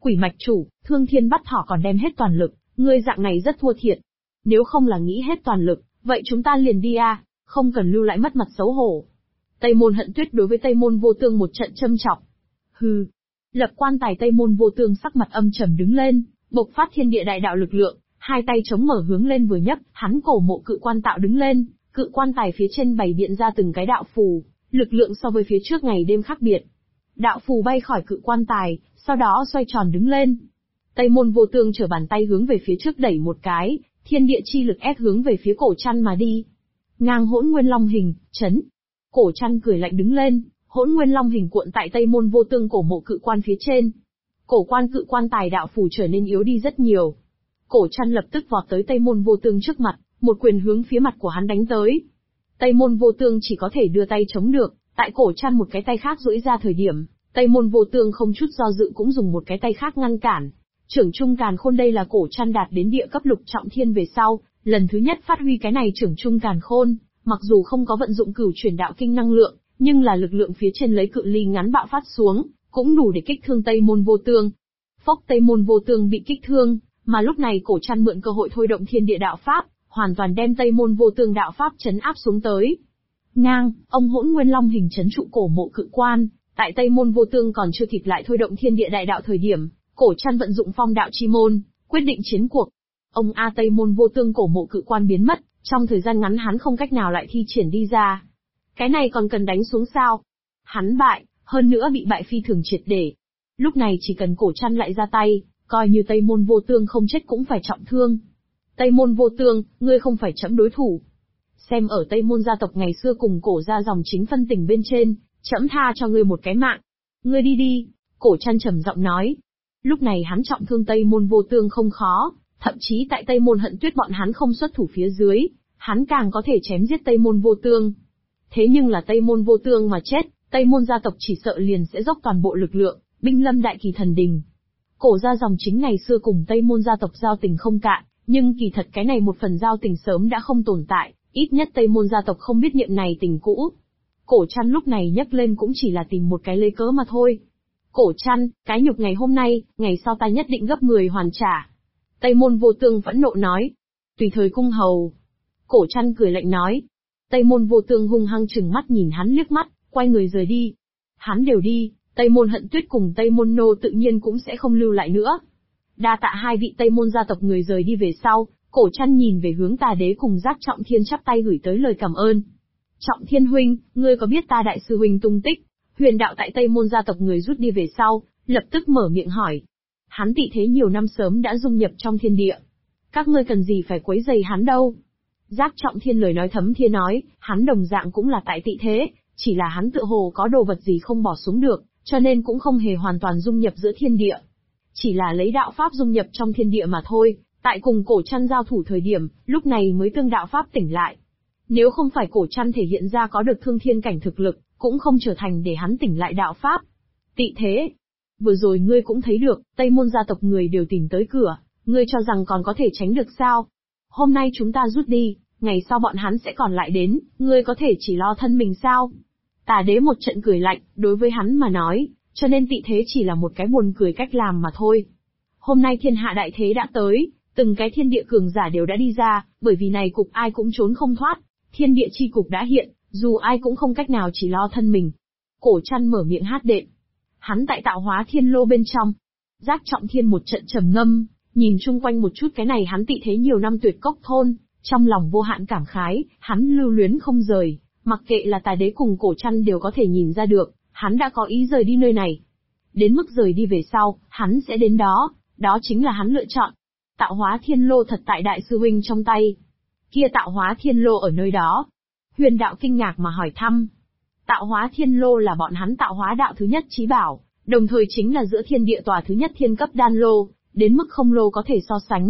S1: Quỷ mạch chủ, Thương Thiên Bắt Thỏ còn đem hết toàn lực, ngươi dạng này rất thua thiệt. Nếu không là nghĩ hết toàn lực, vậy chúng ta liền đi a, không cần lưu lại mất mặt xấu hổ. Tây Môn Hận Tuyết đối với Tây Môn Vô Tương một trận châm chọc. Hừ. Lập Quan Tài Tây Môn Vô Tương sắc mặt âm trầm đứng lên, bộc phát thiên địa đại đạo lực lượng, hai tay chống mở hướng lên vừa nhấc, hắn cổ mộ cự quan tạo đứng lên, cự quan tài phía trên bày biện ra từng cái đạo phù, lực lượng so với phía trước ngày đêm khác biệt. Đạo phù bay khỏi cự quan tài, sau đó xoay tròn đứng lên. Tây Môn Vô Tương trở bàn tay hướng về phía trước đẩy một cái, thiên địa chi lực ép hướng về phía Cổ Trăn mà đi. Ngang Hỗn Nguyên Long hình, chấn. Cổ Trăn cười lạnh đứng lên, Hỗn Nguyên Long hình cuộn tại Tây Môn Vô Tương cổ mộ cự quan phía trên. Cổ quan cự quan tài đạo phù trở nên yếu đi rất nhiều. Cổ Trăn lập tức vọt tới Tây Môn Vô Tương trước mặt, một quyền hướng phía mặt của hắn đánh tới. Tây Môn Vô Tương chỉ có thể đưa tay chống được, tại Cổ Trăn một cái tay khác duỗi ra thời điểm, Tây Môn Vô Tương không chút do dự cũng dùng một cái tay khác ngăn cản. Trưởng Trung Càn Khôn đây là Cổ Trăn đạt đến địa cấp lục trọng thiên về sau, lần thứ nhất phát huy cái này Trưởng Trung Càn Khôn, mặc dù không có vận dụng Cửu Chuyển Đạo Kinh năng lượng, nhưng là lực lượng phía trên lấy cự ly ngắn bạo phát xuống, cũng đủ để kích thương Tây Môn Vô Tương. Phốc, Tây Môn Vô Tương bị kích thương, mà lúc này Cổ Trăn mượn cơ hội thôi động thiên địa đạo pháp, hoàn toàn đem Tây Môn Vô Tương đạo pháp chấn áp xuống tới. Ngang, ông Hỗn Nguyên Long hình chấn trụ cổ mộ cự quan, tại Tây Môn Vô Tương còn chưa kịp lại thôi động thiên địa đại đạo thời điểm, Cổ Trăn vận dụng phong đạo chi môn, quyết định chiến cuộc. Ông A Tây Môn Vô Tương cổ mộ cự quan biến mất, trong thời gian ngắn hắn không cách nào lại thi triển đi ra. Cái này còn cần đánh xuống sao? Hắn bại, hơn nữa bị bại phi thường triệt để. Lúc này chỉ cần Cổ Trăn lại ra tay, coi như Tây Môn Vô Tương không chết cũng phải trọng thương. Tây Môn Vô Tương, ngươi không phải trẫm đối thủ. Xem ở Tây Môn gia tộc ngày xưa cùng Cổ gia dòng chính phân tình bên trên, trẫm tha cho ngươi một cái mạng. Ngươi đi đi, Cổ Trăn trầm giọng nói. Lúc này hắn trọng thương Tây Môn Vô Tương không khó, thậm chí tại Tây Môn Hận Tuyết bọn hắn không xuất thủ phía dưới, hắn càng có thể chém giết Tây Môn Vô Tương. Thế nhưng là Tây Môn Vô Tương mà chết, Tây Môn gia tộc chỉ sợ liền sẽ dốc toàn bộ lực lượng, binh lâm đại kỳ thần đình. Cổ gia dòng chính ngày xưa cùng Tây Môn gia tộc giao tình không cạn, nhưng kỳ thật cái này một phần giao tình sớm đã không tồn tại, ít nhất Tây Môn gia tộc không biết niệm này tình cũ. Cổ Trăn lúc này nhấc lên cũng chỉ là tìm một cái lấy cớ mà thôi. Cổ Trăn, cái nhục ngày hôm nay, ngày sau ta nhất định gấp 10 hoàn trả. Tây Môn Vô Tương phẫn nộ nói. Tùy thời cung hầu. Cổ Trăn cười lạnh nói. Tây Môn Vô Tương hung hăng trừng mắt nhìn hắn liếc mắt, quay người rời đi. Hắn đều đi, Tây Môn Hận Tuyết cùng Tây Môn Nô tự nhiên cũng sẽ không lưu lại nữa. Đa tạ hai vị Tây Môn gia tộc người rời đi về sau, Cổ Trăn nhìn về hướng Tà Đế cùng Giác Trọng Thiên chắp tay gửi tới lời cảm ơn. Trọng Thiên huynh, ngươi có biết ta đại sư huynh tung tích? Huyền đạo tại Tây Môn gia tộc người rút đi về sau, lập tức mở miệng hỏi. Hắn tị thế nhiều năm sớm đã dung nhập trong thiên địa. Các ngươi cần gì phải quấy rầy hắn đâu? Giác Trọng Thiên lời nói thấm thía nói, hắn đồng dạng cũng là tại tị thế, chỉ là hắn tự hồ có đồ vật gì không bỏ xuống được, cho nên cũng không hề hoàn toàn dung nhập giữa thiên địa. Chỉ là lấy đạo pháp dung nhập trong thiên địa mà thôi, tại cùng Cổ Trăn giao thủ thời điểm, lúc này mới tương đạo pháp tỉnh lại. Nếu không phải Cổ Trăn thể hiện ra có được thương thiên cảnh thực lực, cũng không trở thành để hắn tỉnh lại đạo pháp. Tị thế. Vừa rồi ngươi cũng thấy được, Tây Môn gia tộc người đều tìm tới cửa, ngươi cho rằng còn có thể tránh được sao? Hôm nay chúng ta rút đi, ngày sau bọn hắn sẽ còn lại đến, ngươi có thể chỉ lo thân mình sao? Tà Đế một trận cười lạnh, đối với hắn mà nói, cho nên tị thế chỉ là một cái buồn cười cách làm mà thôi. Hôm nay thiên hạ đại thế đã tới, từng cái thiên địa cường giả đều đã đi ra, bởi vì này cục ai cũng trốn không thoát, thiên địa chi cục đã hiện, dù ai cũng không cách nào chỉ lo thân mình. Cổ Trăn mở miệng hát đệm. Hắn tại Tạo Hóa Thiên Lô bên trong. Giác Trọng Thiên một trận trầm ngâm, nhìn chung quanh một chút cái này hắn tị thế nhiều năm tuyệt cốc thôn, trong lòng vô hạn cảm khái, hắn lưu luyến không rời, mặc kệ là Tà Đế cùng Cổ Trăn đều có thể nhìn ra được, hắn đã có ý rời đi nơi này. Đến mức rời đi về sau, hắn sẽ đến đó, đó chính là hắn lựa chọn. Tạo Hóa Thiên Lô thật tại đại sư huynh trong tay. Kia Tạo Hóa Thiên Lô ở nơi đó. Huyền đạo kinh ngạc mà hỏi thăm. Tạo Hóa Thiên Lô là bọn hắn tạo hóa đạo thứ nhất chí bảo, đồng thời chính là giữa thiên địa tòa thứ nhất thiên cấp đan lô, đến mức không lô có thể so sánh.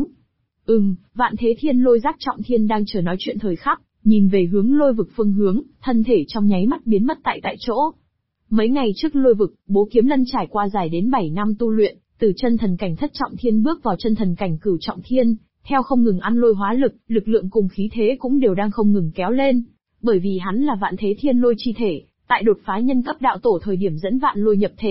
S1: Vạn Thế Thiên Lôi Giác Trọng Thiên đang chờ nói chuyện thời khắc, nhìn về hướng Lôi vực phương hướng, thân thể trong nháy mắt biến mất tại chỗ. Mấy ngày trước Lôi vực, Bố Kiếm Lân trải qua dài đến 7 năm tu luyện, từ chân thần cảnh thất trọng thiên bước vào chân thần cảnh cửu trọng thiên, theo không ngừng ăn lôi hóa lực, lực lượng cùng khí thế cũng đều đang không ngừng kéo lên. Bởi vì hắn là Vạn Thế Thiên Lôi chi thể, tại đột phá nhân cấp đạo tổ thời điểm dẫn vạn lôi nhập thể,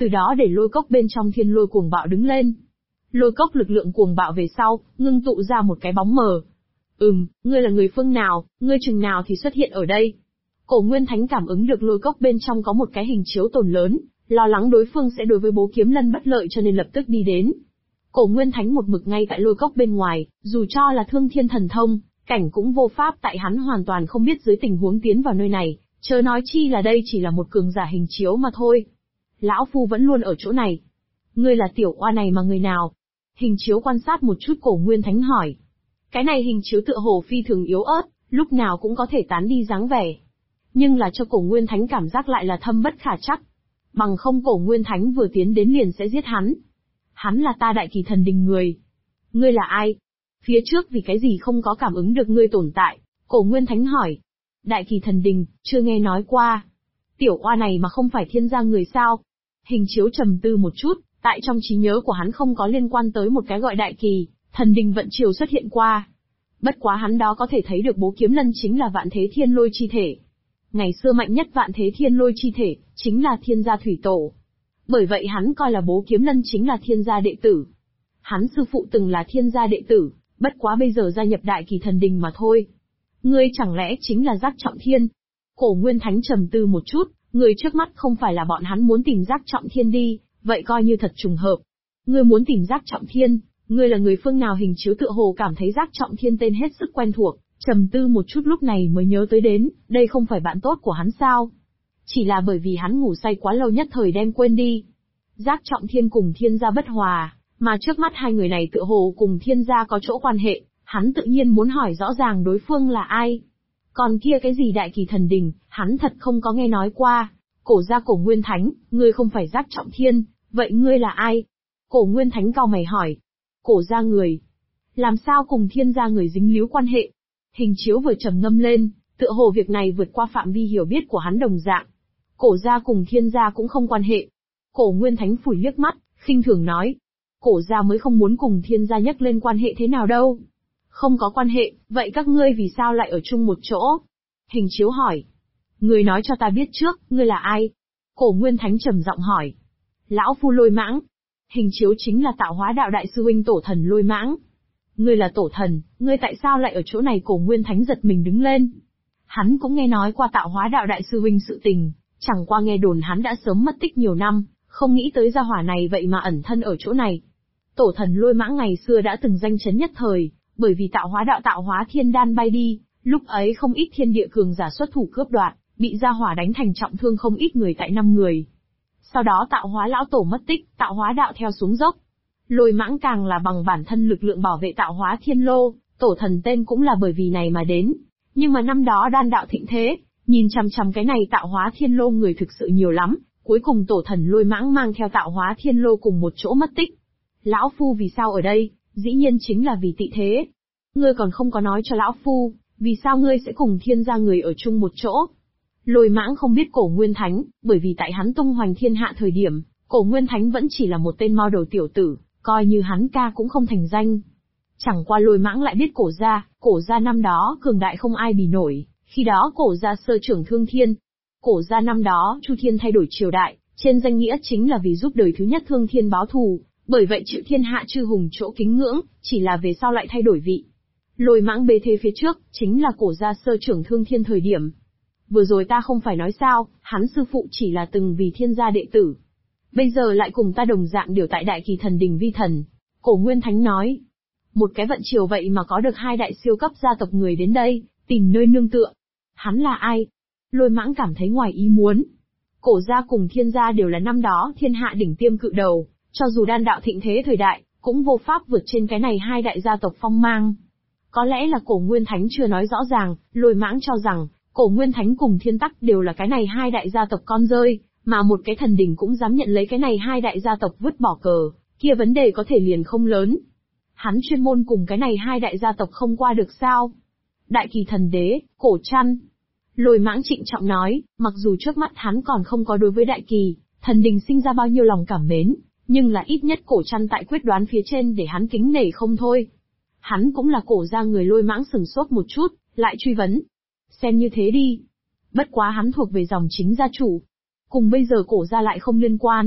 S1: từ đó để lôi cốc bên trong thiên lôi cuồng bạo đứng lên. Lôi cốc lực lượng cuồng bạo về sau, ngưng tụ ra một cái bóng mờ. Ngươi là người phương nào, ngươi chừng nào thì xuất hiện ở đây? Cổ Nguyên Thánh cảm ứng được lôi cốc bên trong có một cái hình chiếu tồn lớn, lo lắng đối phương sẽ đối với Bố Kiếm Lân bất lợi cho nên lập tức đi đến. Cổ Nguyên Thánh một mực ngay tại lôi cốc bên ngoài, dù cho là thương thiên thần thông, cảnh cũng vô pháp tại hắn hoàn toàn không biết dưới tình huống tiến vào nơi này, chớ nói chi là đây chỉ là một cường giả hình chiếu mà thôi. Lão Phu vẫn luôn ở chỗ này. Ngươi là tiểu oa này mà người nào? Hình chiếu quan sát một chút Cổ Nguyên Thánh hỏi. Cái này hình chiếu tựa hồ phi thường yếu ớt, lúc nào cũng có thể tán đi dáng vẻ. Nhưng là cho Cổ Nguyên Thánh cảm giác lại là thâm bất khả trắc. Bằng không Cổ Nguyên Thánh vừa tiến đến liền sẽ giết hắn. Hắn là ta Đại Kỳ Thần Đình người. Ngươi là ai? Phía trước vì cái gì không có cảm ứng được ngươi tồn tại? Cổ Nguyên Thánh hỏi. Đại Kỳ Thần Đình, chưa nghe nói qua. Tiểu oa này mà không phải thiên gia người sao? Hình chiếu trầm tư một chút, tại trong trí nhớ của hắn không có liên quan tới một cái gọi Đại Kỳ Thần Đình vận triều xuất hiện qua. Bất quá hắn đó có thể thấy được Bố Kiếm Lân chính là Vạn Thế Thiên Lôi chi thể. Ngày xưa mạnh nhất Vạn Thế Thiên Lôi chi thể, chính là Thiên Gia Thủy Tổ. Bởi vậy hắn coi là Bố Kiếm Lân chính là Thiên Gia đệ tử. Hắn sư phụ từng là Thiên Gia đệ tử, bất quá bây giờ gia nhập Đại Kỳ Thần Đình mà thôi. Ngươi chẳng lẽ chính là Giác Trọng Thiên? Cổ Nguyên Thánh trầm tư một chút, người trước mắt không phải là bọn hắn muốn tìm Giác Trọng Thiên đi, vậy coi như thật trùng hợp. Ngươi muốn tìm Giác Trọng Thiên, ngươi là người phương nào? Hình chiếu tựa hồ cảm thấy Giác Trọng Thiên tên hết sức quen thuộc, trầm tư một chút lúc này mới nhớ tới đến, đây không phải bạn tốt của hắn sao? Chỉ là bởi vì hắn ngủ say quá lâu nhất thời đem quên đi. Giác Trọng Thiên cùng Thiên Gia bất hòa, mà trước mắt hai người này tựa hồ cùng Thiên Gia có chỗ quan hệ, hắn tự nhiên muốn hỏi rõ ràng đối phương là ai. Còn kia cái gì Đại Kỳ Thần Đình, hắn thật không có nghe nói qua. Cổ gia Cổ Nguyên Thánh, ngươi không phải Giác Trọng Thiên, vậy ngươi là ai? Cổ Nguyên Thánh cau mày hỏi. Cổ gia người. Làm sao cùng Thiên Gia người dính líu quan hệ? Hình chiếu vừa trầm ngâm lên, tựa hồ việc này vượt qua phạm vi hiểu biết của hắn đồng dạng. Cổ gia cùng Thiên Gia cũng không quan hệ. Cổ Nguyên Thánh phủi liếc mắt, khinh thường nói. Cổ gia mới không muốn cùng Thiên Gia nhắc lên quan hệ thế nào đâu. Không có quan hệ, vậy các ngươi vì sao lại ở chung một chỗ? Hình chiếu hỏi. Ngươi nói cho ta biết trước, ngươi là ai? Cổ Nguyên Thánh trầm giọng hỏi. Lão Phu Lôi Mãng. Hình chiếu chính là tạo hóa đạo đại sư huynh tổ thần Lôi Mãng. Ngươi là tổ thần, ngươi tại sao lại ở chỗ này? Cổ Nguyên Thánh giật mình đứng lên. Hắn cũng nghe nói qua tạo hóa đạo đại sư huynh sự tình, chẳng qua nghe đồn hắn đã sớm mất tích nhiều năm, không nghĩ tới gia hỏa này vậy mà ẩn thân ở chỗ này. Tổ thần Lôi Mãng ngày xưa đã từng danh chấn nhất thời, bởi vì tạo hóa đạo tạo hóa thiên đan bay đi, lúc ấy không ít thiên địa cường giả xuất thủ cướp đoạt, bị gia hỏa đánh thành trọng thương không ít người tại 5 người. Sau đó tạo hóa lão tổ mất tích, tạo hóa đạo theo xuống dốc. Lôi Mãng càng là bằng bản thân lực lượng bảo vệ tạo hóa thiên lô, tổ thần tên cũng là bởi vì này mà đến. Nhưng mà năm đó đan đạo thịnh thế, nhìn chằm chằm cái này tạo hóa thiên lô người thực sự nhiều lắm, cuối cùng tổ thần Lôi Mãng mang theo tạo hóa thiên lô cùng một chỗ mất tích. Lão Phu vì sao ở đây? Dĩ nhiên chính là vì tị thế. Ngươi còn không có nói cho Lão Phu, vì sao ngươi sẽ cùng Thiên Gia người ở chung một chỗ? Lôi Mãng không biết Cổ Nguyên Thánh, bởi vì tại hắn tung hoành thiên hạ thời điểm, Cổ Nguyên Thánh vẫn chỉ là một tên mo đầu tiểu tử, coi như hắn ca cũng không thành danh. Chẳng qua Lôi Mãng lại biết Cổ gia năm đó cường đại không ai bì nổi, khi đó Cổ gia sơ trưởng Thương Thiên. Cổ gia năm đó Chu Thiên thay đổi triều đại, trên danh nghĩa chính là vì giúp đời thứ nhất Thương Thiên báo thù, bởi vậy chịu thiên hạ chư hùng chỗ kính ngưỡng, chỉ là về sau lại thay đổi vị. Lôi Mãng bê thế phía trước, chính là Cổ gia sơ trưởng Thương Thiên thời điểm. Vừa rồi ta không phải nói sao, hắn sư phụ chỉ là từng vì Thiên gia đệ tử. Bây giờ lại cùng ta đồng dạng điều tại Đại Kỳ Thần Đình vi thần. Cổ Nguyên Thánh nói. Một cái vận chiều vậy mà có được 2 đại siêu cấp gia tộc người đến đây, tìm nơi nương tựa. Hắn là ai? Lôi Mãng cảm thấy ngoài ý muốn. Cổ gia cùng Thiên gia đều là năm đó thiên hạ đỉnh tiêm cự đầu, cho dù đan đạo thịnh thế thời đại, cũng vô pháp vượt trên cái này 2 đại gia tộc phong mang. Có lẽ là Cổ Nguyên Thánh chưa nói rõ ràng, Lôi Mãng cho rằng, Cổ Nguyên Thánh cùng Thiên Tắc đều là cái này 2 đại gia tộc con rơi, mà một cái thần đình cũng dám nhận lấy cái này 2 đại gia tộc vứt bỏ cờ, kia vấn đề có thể liền không lớn. Hắn chuyên môn cùng cái này 2 đại gia tộc không qua được sao? Đại Kỳ Thần Đế, Cổ Trăn. Lôi Mãng trịnh trọng nói, mặc dù trước mắt hắn còn không có đối với Đại Kỳ Thần Đình sinh ra bao nhiêu lòng cảm mến, nhưng là ít nhất Cổ Trăn tại quyết đoán phía trên để hắn kính nể không thôi. Hắn cũng là Cổ gia người. Lôi Mãng sửng sốt một chút, lại truy vấn. Xem như thế đi. Bất quá hắn thuộc về dòng chính gia chủ. Cùng bây giờ Cổ gia lại không liên quan.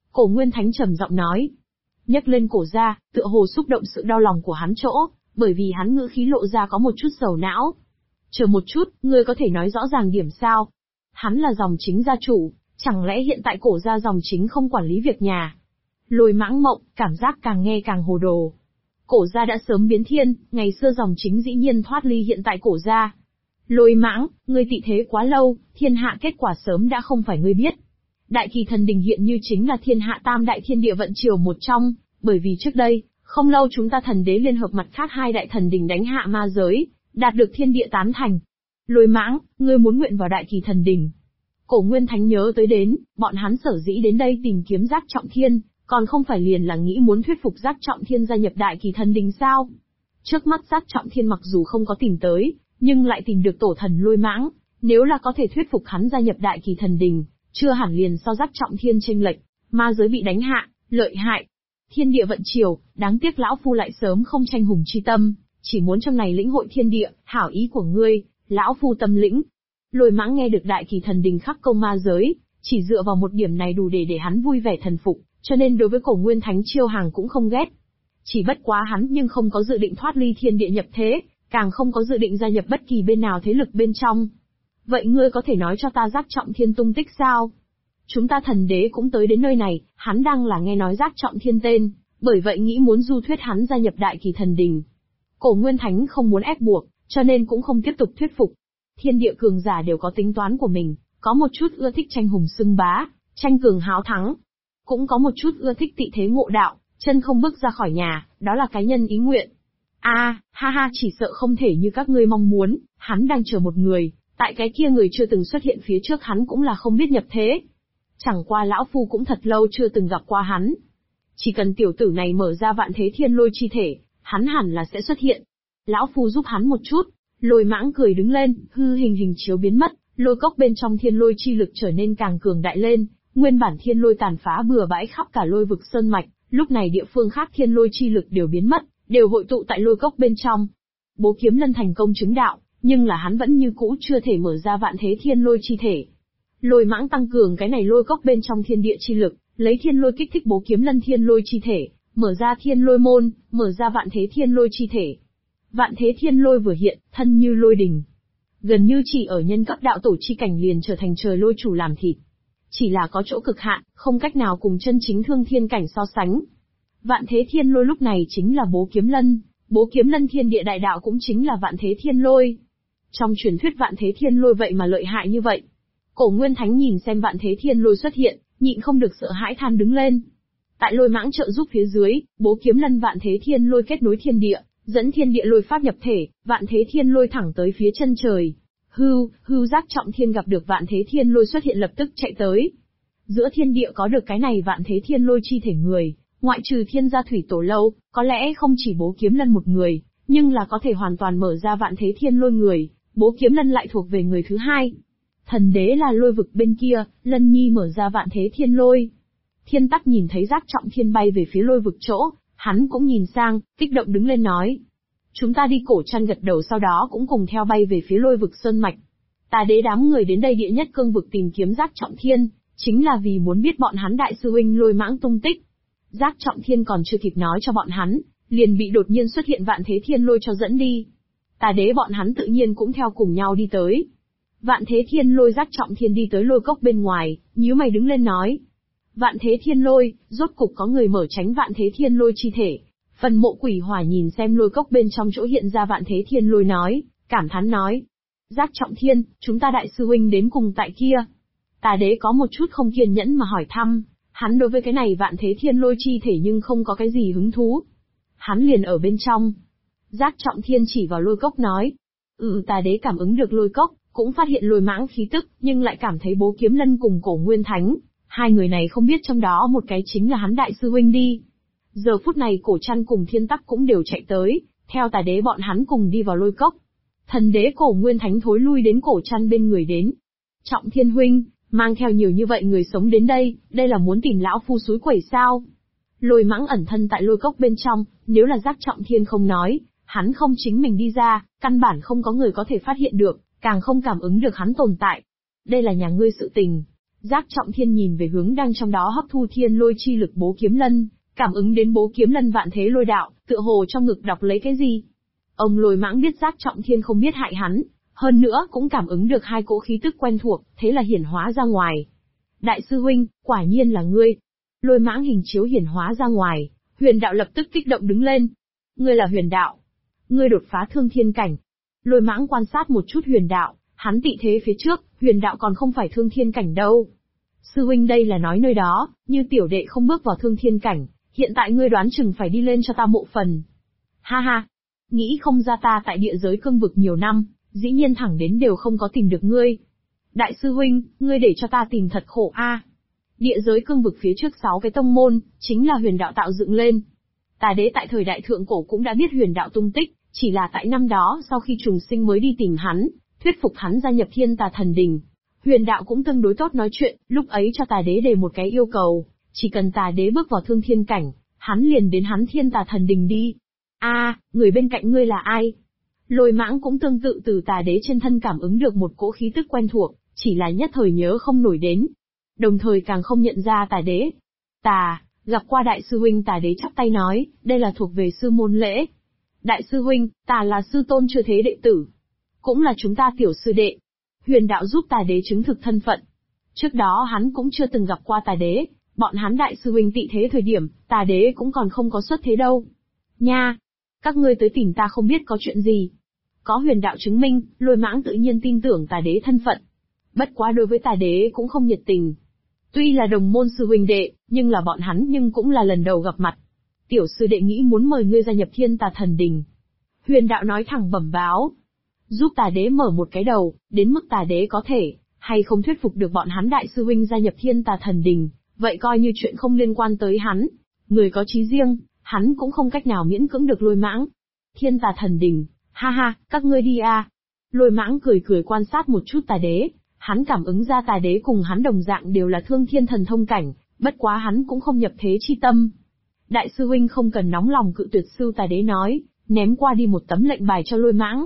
S1: Cổ Nguyên Thánh trầm giọng nói. Nhấc lên cổ ra, tựa hồ xúc động sự đau lòng của hắn chỗ, bởi vì hắn ngữ khí lộ ra có một chút sầu não. Chờ một chút, ngươi có thể nói rõ ràng điểm sao? Hắn là dòng chính gia chủ, chẳng lẽ hiện tại cổ gia dòng chính không quản lý việc nhà? Lôi Mãng mộng, cảm giác càng nghe càng hồ đồ. Cổ gia đã sớm biến thiên, ngày xưa dòng chính dĩ nhiên thoát ly hiện tại cổ gia. Lôi Mãng, ngươi tị thế quá lâu, thiên hạ kết quả sớm đã không phải ngươi biết. Đại Kỳ Thần Đình hiện như chính là thiên hạ tam đại thiên địa vận triều một trong, bởi vì trước đây, không lâu chúng ta thần đế liên hợp mặt khác hai đại thần đình đánh hạ ma giới, đạt được thiên địa tán thành. Lôi Mãng, ngươi muốn nguyện vào Đại Kỳ Thần Đình. Cổ Nguyên Thánh nhớ tới đến, bọn hắn sở dĩ đến đây tìm kiếm Giác Trọng Thiên, còn không phải liền là nghĩ muốn thuyết phục Giác Trọng Thiên gia nhập Đại Kỳ Thần Đình sao? Trước mắt Giác Trọng Thiên mặc dù không có tìm tới, nhưng lại tìm được tổ thần Lôi Mãng, nếu là có thể thuyết phục hắn gia nhập Đại Kỳ Thần Đình, chưa hẳn liền so Giác Trọng Thiên chênh lệch, ma giới bị đánh hạ, lợi hại. Thiên địa vận triều, đáng tiếc lão phu lại sớm không tranh hùng chi tâm, chỉ muốn trong này lĩnh hội thiên địa, hảo ý của ngươi, lão phu tâm lĩnh. Lôi Mãng nghe được Đại Kỳ Thần Đình khắc công ma giới, chỉ dựa vào một điểm này đủ để hắn vui vẻ thần phục, cho nên đối với Cổ Nguyên Thánh chiêu hàng cũng không ghét. Chỉ bất quá hắn nhưng không có dự định thoát ly thiên địa nhập thế, càng không có dự định gia nhập bất kỳ bên nào thế lực bên trong. Vậy ngươi có thể nói cho ta Giác Trọng Thiên tung tích sao? Chúng ta thần đế cũng tới đến nơi này, hắn đang là nghe nói Giác Trọng Thiên tên, bởi vậy nghĩ muốn du thuyết hắn gia nhập Đại Kỳ Thần Đình. Cổ Nguyên Thánh không muốn ép buộc, cho nên cũng không tiếp tục thuyết phục. Thiên địa cường giả đều có tính toán của mình, có một chút ưa thích tranh hùng xưng bá, tranh cường háo thắng. Cũng có một chút ưa thích tị thế ngộ đạo, chân không bước ra khỏi nhà, đó là cá nhân ý nguyện. Ha ha, chỉ sợ không thể như các ngươi mong muốn, hắn đang chờ một người, tại cái kia người chưa từng xuất hiện phía trước hắn cũng là không biết nhập thế. Chẳng qua lão phu cũng thật lâu chưa từng gặp qua hắn. Chỉ cần tiểu tử này mở ra vạn thế thiên lôi chi thể, hắn hẳn là sẽ xuất hiện. Lão phu giúp hắn một chút. Lôi Mãng cười đứng lên, hư hình chiếu biến mất, lôi cốc bên trong thiên lôi chi lực trở nên càng cường đại lên, nguyên bản thiên lôi tàn phá bừa bãi khắp cả lôi vực sơn mạch, lúc này địa phương khác thiên lôi chi lực đều biến mất, đều hội tụ tại lôi cốc bên trong. Bố Kiếm Lân thành công chứng đạo, nhưng là hắn vẫn như cũ chưa thể mở ra vạn thế thiên lôi chi thể. Lôi Mãng tăng cường cái này lôi cốc bên trong thiên địa chi lực, lấy thiên lôi kích thích Bố Kiếm Lân thiên lôi chi thể, mở ra thiên lôi môn, mở ra vạn thế thiên lôi chi thể. Vạn thế thiên lôi vừa hiện, thân như lôi đình. Gần như chỉ ở nhân cấp đạo tổ chi cảnh liền trở thành trời lôi chủ làm thịt. Chỉ là có chỗ cực hạn, không cách nào cùng chân chính thương thiên cảnh so sánh. Vạn thế thiên lôi lúc này chính là Bố Kiếm Lân, Bố Kiếm Lân thiên địa đại đạo cũng chính là vạn thế thiên lôi. Trong truyền thuyết vạn thế thiên lôi vậy mà lợi hại như vậy. Cổ Nguyên Thánh nhìn xem vạn thế thiên lôi xuất hiện, nhịn không được sợ hãi than đứng lên. Tại Lôi Mãng trợ giúp phía dưới, Bố Kiếm Lân vạn thế thiên lôi kết nối thiên địa, dẫn thiên địa lôi pháp nhập thể, vạn thế thiên lôi thẳng tới phía chân trời. Hưu Giác Trọng Thiên gặp được vạn thế thiên lôi xuất hiện lập tức chạy tới. Giữa thiên địa có được cái này vạn thế thiên lôi chi thể người, ngoại trừ Thiên Gia Thủy Tổ Lâu, có lẽ không chỉ Bố Kiếm Lân một người, nhưng là có thể hoàn toàn mở ra vạn thế thiên lôi người, Bố Kiếm Lân lại thuộc về người thứ hai. Thần đế là lôi vực bên kia, Lân Nhi mở ra vạn thế thiên lôi. Thiên Tắc nhìn thấy Giác Trọng Thiên bay về phía lôi vực chỗ, hắn cũng nhìn sang, kích động đứng lên nói. Chúng ta đi. Cổ Trăn gật đầu sau đó cũng cùng theo bay về phía lôi vực sơn mạch. Tà đế đám người đến đây địa nhất cương vực tìm kiếm Giác Trọng Thiên, chính là vì muốn biết bọn hắn đại sư huynh Lôi Mãng tung tích. Giác Trọng Thiên còn chưa kịp nói cho bọn hắn, liền bị đột nhiên xuất hiện vạn thế thiên lôi cho dẫn đi. Tà đế bọn hắn tự nhiên cũng theo cùng nhau đi tới. Vạn thế thiên lôi Giác Trọng Thiên đi tới lôi cốc bên ngoài, nhíu mày đứng lên nói. Vạn thế thiên lôi, rốt cục có người mở tránh vạn thế thiên lôi chi thể. Phần Mộ Quỷ Hỏa nhìn xem lôi cốc bên trong chỗ hiện ra vạn thế thiên lôi nói, cảm thán nói. Giác Trọng Thiên, chúng ta đại sư huynh đến cùng tại kia. Tà đế có một chút không kiên nhẫn mà hỏi thăm, hắn đối với cái này vạn thế thiên lôi chi thể nhưng không có cái gì hứng thú. Hắn liền ở bên trong. Giác Trọng Thiên chỉ vào lôi cốc nói. Tà đế cảm ứng được lôi cốc, cũng phát hiện Lôi Mãng khí tức, nhưng lại cảm thấy Bố Kiếm Lân cùng Cổ Nguyên Thánh. Hai người này không biết trong đó một cái chính là hắn đại sư huynh đi. Giờ phút này Cổ Trăn cùng Thiên Tắc cũng đều chạy tới, theo tà đế bọn hắn cùng đi vào lôi cốc. Thần đế Cổ Nguyên Thánh thối lui đến Cổ Trăn bên người đến. Trọng Thiên huynh, mang theo nhiều như vậy người sống đến đây là muốn tìm lão phu suối quẩy sao? Lôi Mãng ẩn thân tại lôi cốc bên trong, nếu là Giác Trọng Thiên không nói, hắn không chính mình đi ra, căn bản không có người có thể phát hiện được, càng không cảm ứng được hắn tồn tại. Đây là nhà ngươi sự tình. Giác Trọng Thiên nhìn về hướng đang trong đó hấp thu thiên lôi chi lực bố kiếm lân, cảm ứng đến bố kiếm lân vạn thế lôi đạo, tựa hồ trong ngực đọc lấy cái gì. Ông Lôi Mãng biết Giác Trọng Thiên không biết hại hắn, hơn nữa cũng cảm ứng được hai cỗ khí tức quen thuộc, thế là hiển hóa ra ngoài. Đại sư huynh, quả nhiên là ngươi. Lôi Mãng hình chiếu hiển hóa ra ngoài, Huyền Đạo lập tức kích động đứng lên. Ngươi là Huyền Đạo. Ngươi đột phá thương thiên cảnh. Lôi Mãng quan sát một chút Huyền Đạo, hắn tị thế phía trước, Huyền Đạo còn không phải thương thiên cảnh đâu. Sư huynh đây là nói nơi đó, như tiểu đệ không bước vào thương thiên cảnh, hiện tại ngươi đoán chừng phải đi lên cho ta mộ phần. Ha ha, nghĩ không ra ta tại địa giới cương vực nhiều năm, dĩ nhiên thẳng đến đều không có tìm được ngươi. Đại sư huynh, ngươi để cho ta tìm thật khổ a. Địa giới cương vực phía trước 6 cái tông môn, chính là Huyền Đạo tạo dựng lên. Tà đế tại thời đại thượng cổ cũng đã biết Huyền Đạo tung tích, chỉ là tại năm đó sau khi trùng sinh mới đi tìm hắn, thuyết phục hắn gia nhập Thiên Tà Thần Đình. Huyền Đạo cũng tương đối tốt nói chuyện, lúc ấy cho Tà đế đề một cái yêu cầu, chỉ cần Tà đế bước vào thương thiên cảnh, hắn liền đến hắn Thiên Tà Thần Đình đi. Người bên cạnh ngươi là ai? Lôi Mãng cũng tương tự từ Tà đế trên thân cảm ứng được một cỗ khí tức quen thuộc, chỉ là nhất thời nhớ không nổi đến. Đồng thời càng không nhận ra Tà đế. Gặp qua đại sư huynh. Tà đế chắp tay nói, đây là thuộc về sư môn lễ. Đại sư huynh, ta là sư tôn chưa thế đệ tử. Cũng là chúng ta tiểu sư đệ. Huyền Đạo giúp Tà đế chứng thực thân phận. Trước đó hắn cũng chưa từng gặp qua Tà đế, bọn hắn đại sư huynh tị thế thời điểm, Tà đế cũng còn không có xuất thế đâu. Nha! Các ngươi tới tìm ta không biết có chuyện gì. Có Huyền Đạo chứng minh, Lôi Mãng tự nhiên tin tưởng Tà đế thân phận. Bất quá đối với Tà đế cũng không nhiệt tình. Tuy là đồng môn sư huynh đệ, nhưng là bọn hắn nhưng cũng là lần đầu gặp mặt. Tiểu sư đệ nghĩ muốn mời ngươi gia nhập Thiên Tà Thần Đình. Huyền Đạo nói thẳng bẩm báo. Giúp Tà đế mở một cái đầu, đến mức Tà đế có thể, hay không thuyết phục được bọn hắn đại sư huynh gia nhập Thiên Tà Thần Đình, vậy coi như chuyện không liên quan tới hắn. Người có chí riêng, hắn cũng không cách nào miễn cưỡng được Lôi Mãng. Thiên Tà Thần Đình, ha ha, các ngươi đi a. Lôi Mãng cười cười quan sát một chút Tà đế, hắn cảm ứng ra Tà đế cùng hắn đồng dạng đều là thương thiên thần thông cảnh, bất quá hắn cũng không nhập thế chi tâm. Đại sư huynh không cần nóng lòng cự tuyệt sư. Tà đế nói, ném qua đi một tấm lệnh bài cho Lôi Mãng.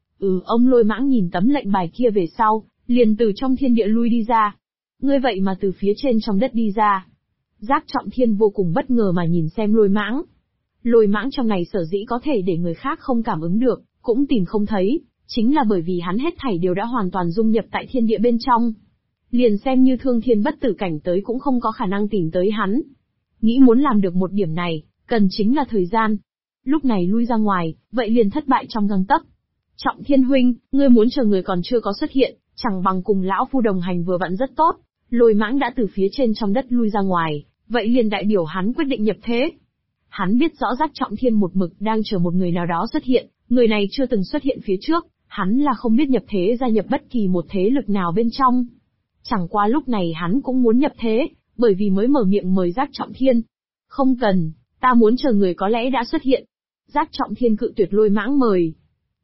S1: Ông Lôi Mãng nhìn tấm lệnh bài kia về sau, liền từ trong thiên địa lui đi ra. Ngươi vậy mà từ phía trên trong đất đi ra. Giác Trọng Thiên vô cùng bất ngờ mà nhìn xem Lôi Mãng. Lôi Mãng trong này sở dĩ có thể để người khác không cảm ứng được, cũng tìm không thấy, chính là bởi vì hắn hết thảy đều đã hoàn toàn dung nhập tại thiên địa bên trong. Liền xem như thương thiên bất tử cảnh tới cũng không có khả năng tìm tới hắn. Nghĩ muốn làm được một điểm này, cần chính là thời gian. Lúc này lui ra ngoài, vậy liền thất bại trong gang tấc. Trọng Thiên huynh, ngươi muốn chờ người còn chưa có xuất hiện, chẳng bằng cùng lão phu đồng hành vừa vặn rất tốt. Lôi Mãng đã từ phía trên trong đất lui ra ngoài, vậy liền đại biểu hắn quyết định nhập thế. Hắn biết rõ Giác Trọng Thiên một mực đang chờ một người nào đó xuất hiện, người này chưa từng xuất hiện phía trước, hắn là không biết nhập thế gia nhập bất kỳ một thế lực nào bên trong. Chẳng qua lúc này hắn cũng muốn nhập thế, bởi vì mới mở miệng mời Giác Trọng Thiên. Không cần, ta muốn chờ người có lẽ đã xuất hiện. Giác Trọng Thiên cự tuyệt Lôi Mãng mời.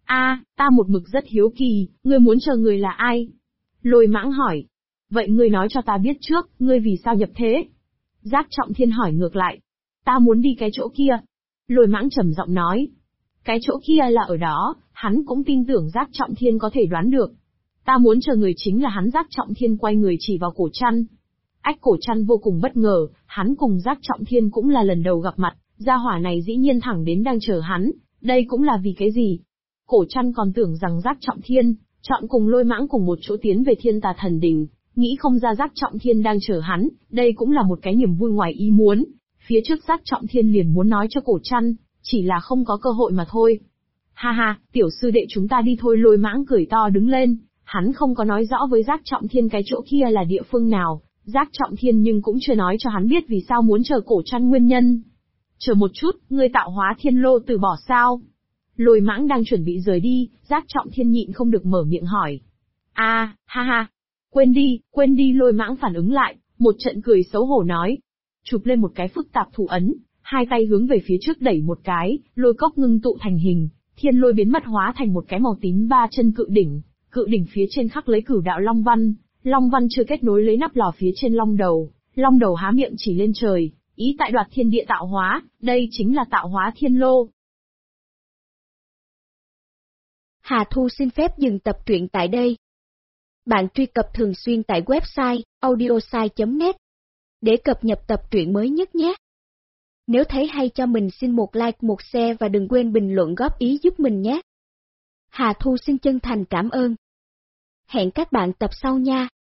S1: Ta một mực rất hiếu kỳ, ngươi muốn chờ người là ai? Lôi Mãng hỏi. Vậy ngươi nói cho ta biết trước, ngươi vì sao nhập thế? Giác Trọng Thiên hỏi ngược lại. Ta muốn đi cái chỗ kia. Lôi Mãng trầm giọng nói. Cái chỗ kia là ở đó, hắn cũng tin tưởng Giác Trọng Thiên có thể đoán được. Ta muốn chờ người chính là hắn. Giác Trọng Thiên quay người chỉ vào Cổ Trăn. Cổ Trăn vô cùng bất ngờ, hắn cùng Giác Trọng Thiên cũng là lần đầu gặp mặt, gia hỏa này dĩ nhiên thẳng đến đang chờ hắn, đây cũng là vì cái gì? Cổ Trăn còn tưởng rằng Giác Trọng Thiên chọn cùng Lôi Mãng cùng một chỗ tiến về Thiên Tà Thần Đình, nghĩ không ra Giác Trọng Thiên đang chờ hắn, đây cũng là một cái niềm vui ngoài ý muốn. Phía trước Giác Trọng Thiên liền muốn nói cho Cổ Trăn, chỉ là không có cơ hội mà thôi. Ha ha, tiểu sư đệ chúng ta đi thôi. Lôi Mãng cười to đứng lên, hắn không có nói rõ với Giác Trọng Thiên cái chỗ kia là địa phương nào, Giác Trọng Thiên nhưng cũng chưa nói cho hắn biết vì sao muốn chờ Cổ Trăn nguyên nhân. Chờ một chút, ngươi tạo hóa thiên lô từ bỏ sao? Lôi Mãng đang chuẩn bị rời đi, Giác Trọng Thiên nhịn không được mở miệng hỏi. Ha ha, quên đi. Lôi Mãng phản ứng lại, một trận cười xấu hổ nói. Chụp lên một cái phức tạp thủ ấn, hai tay hướng về phía trước đẩy một cái, lôi cốc ngưng tụ thành hình, thiên lôi biến mất hóa thành một cái màu tím ba chân cự đỉnh phía trên khắc lấy cửu đạo long văn chưa kết nối lấy nắp lò phía trên long đầu há miệng chỉ lên trời, ý tại đoạt thiên địa tạo hóa, đây chính là tạo hóa thiên lô.
S2: Hà Thu xin phép dừng tập truyện tại đây. Bạn truy cập thường xuyên tại website audiosai.net để cập nhật tập truyện mới nhất nhé. Nếu thấy hay cho mình xin một like, một share và đừng quên bình luận góp ý giúp mình nhé. Hà Thu xin chân thành cảm ơn. Hẹn các bạn tập sau nha.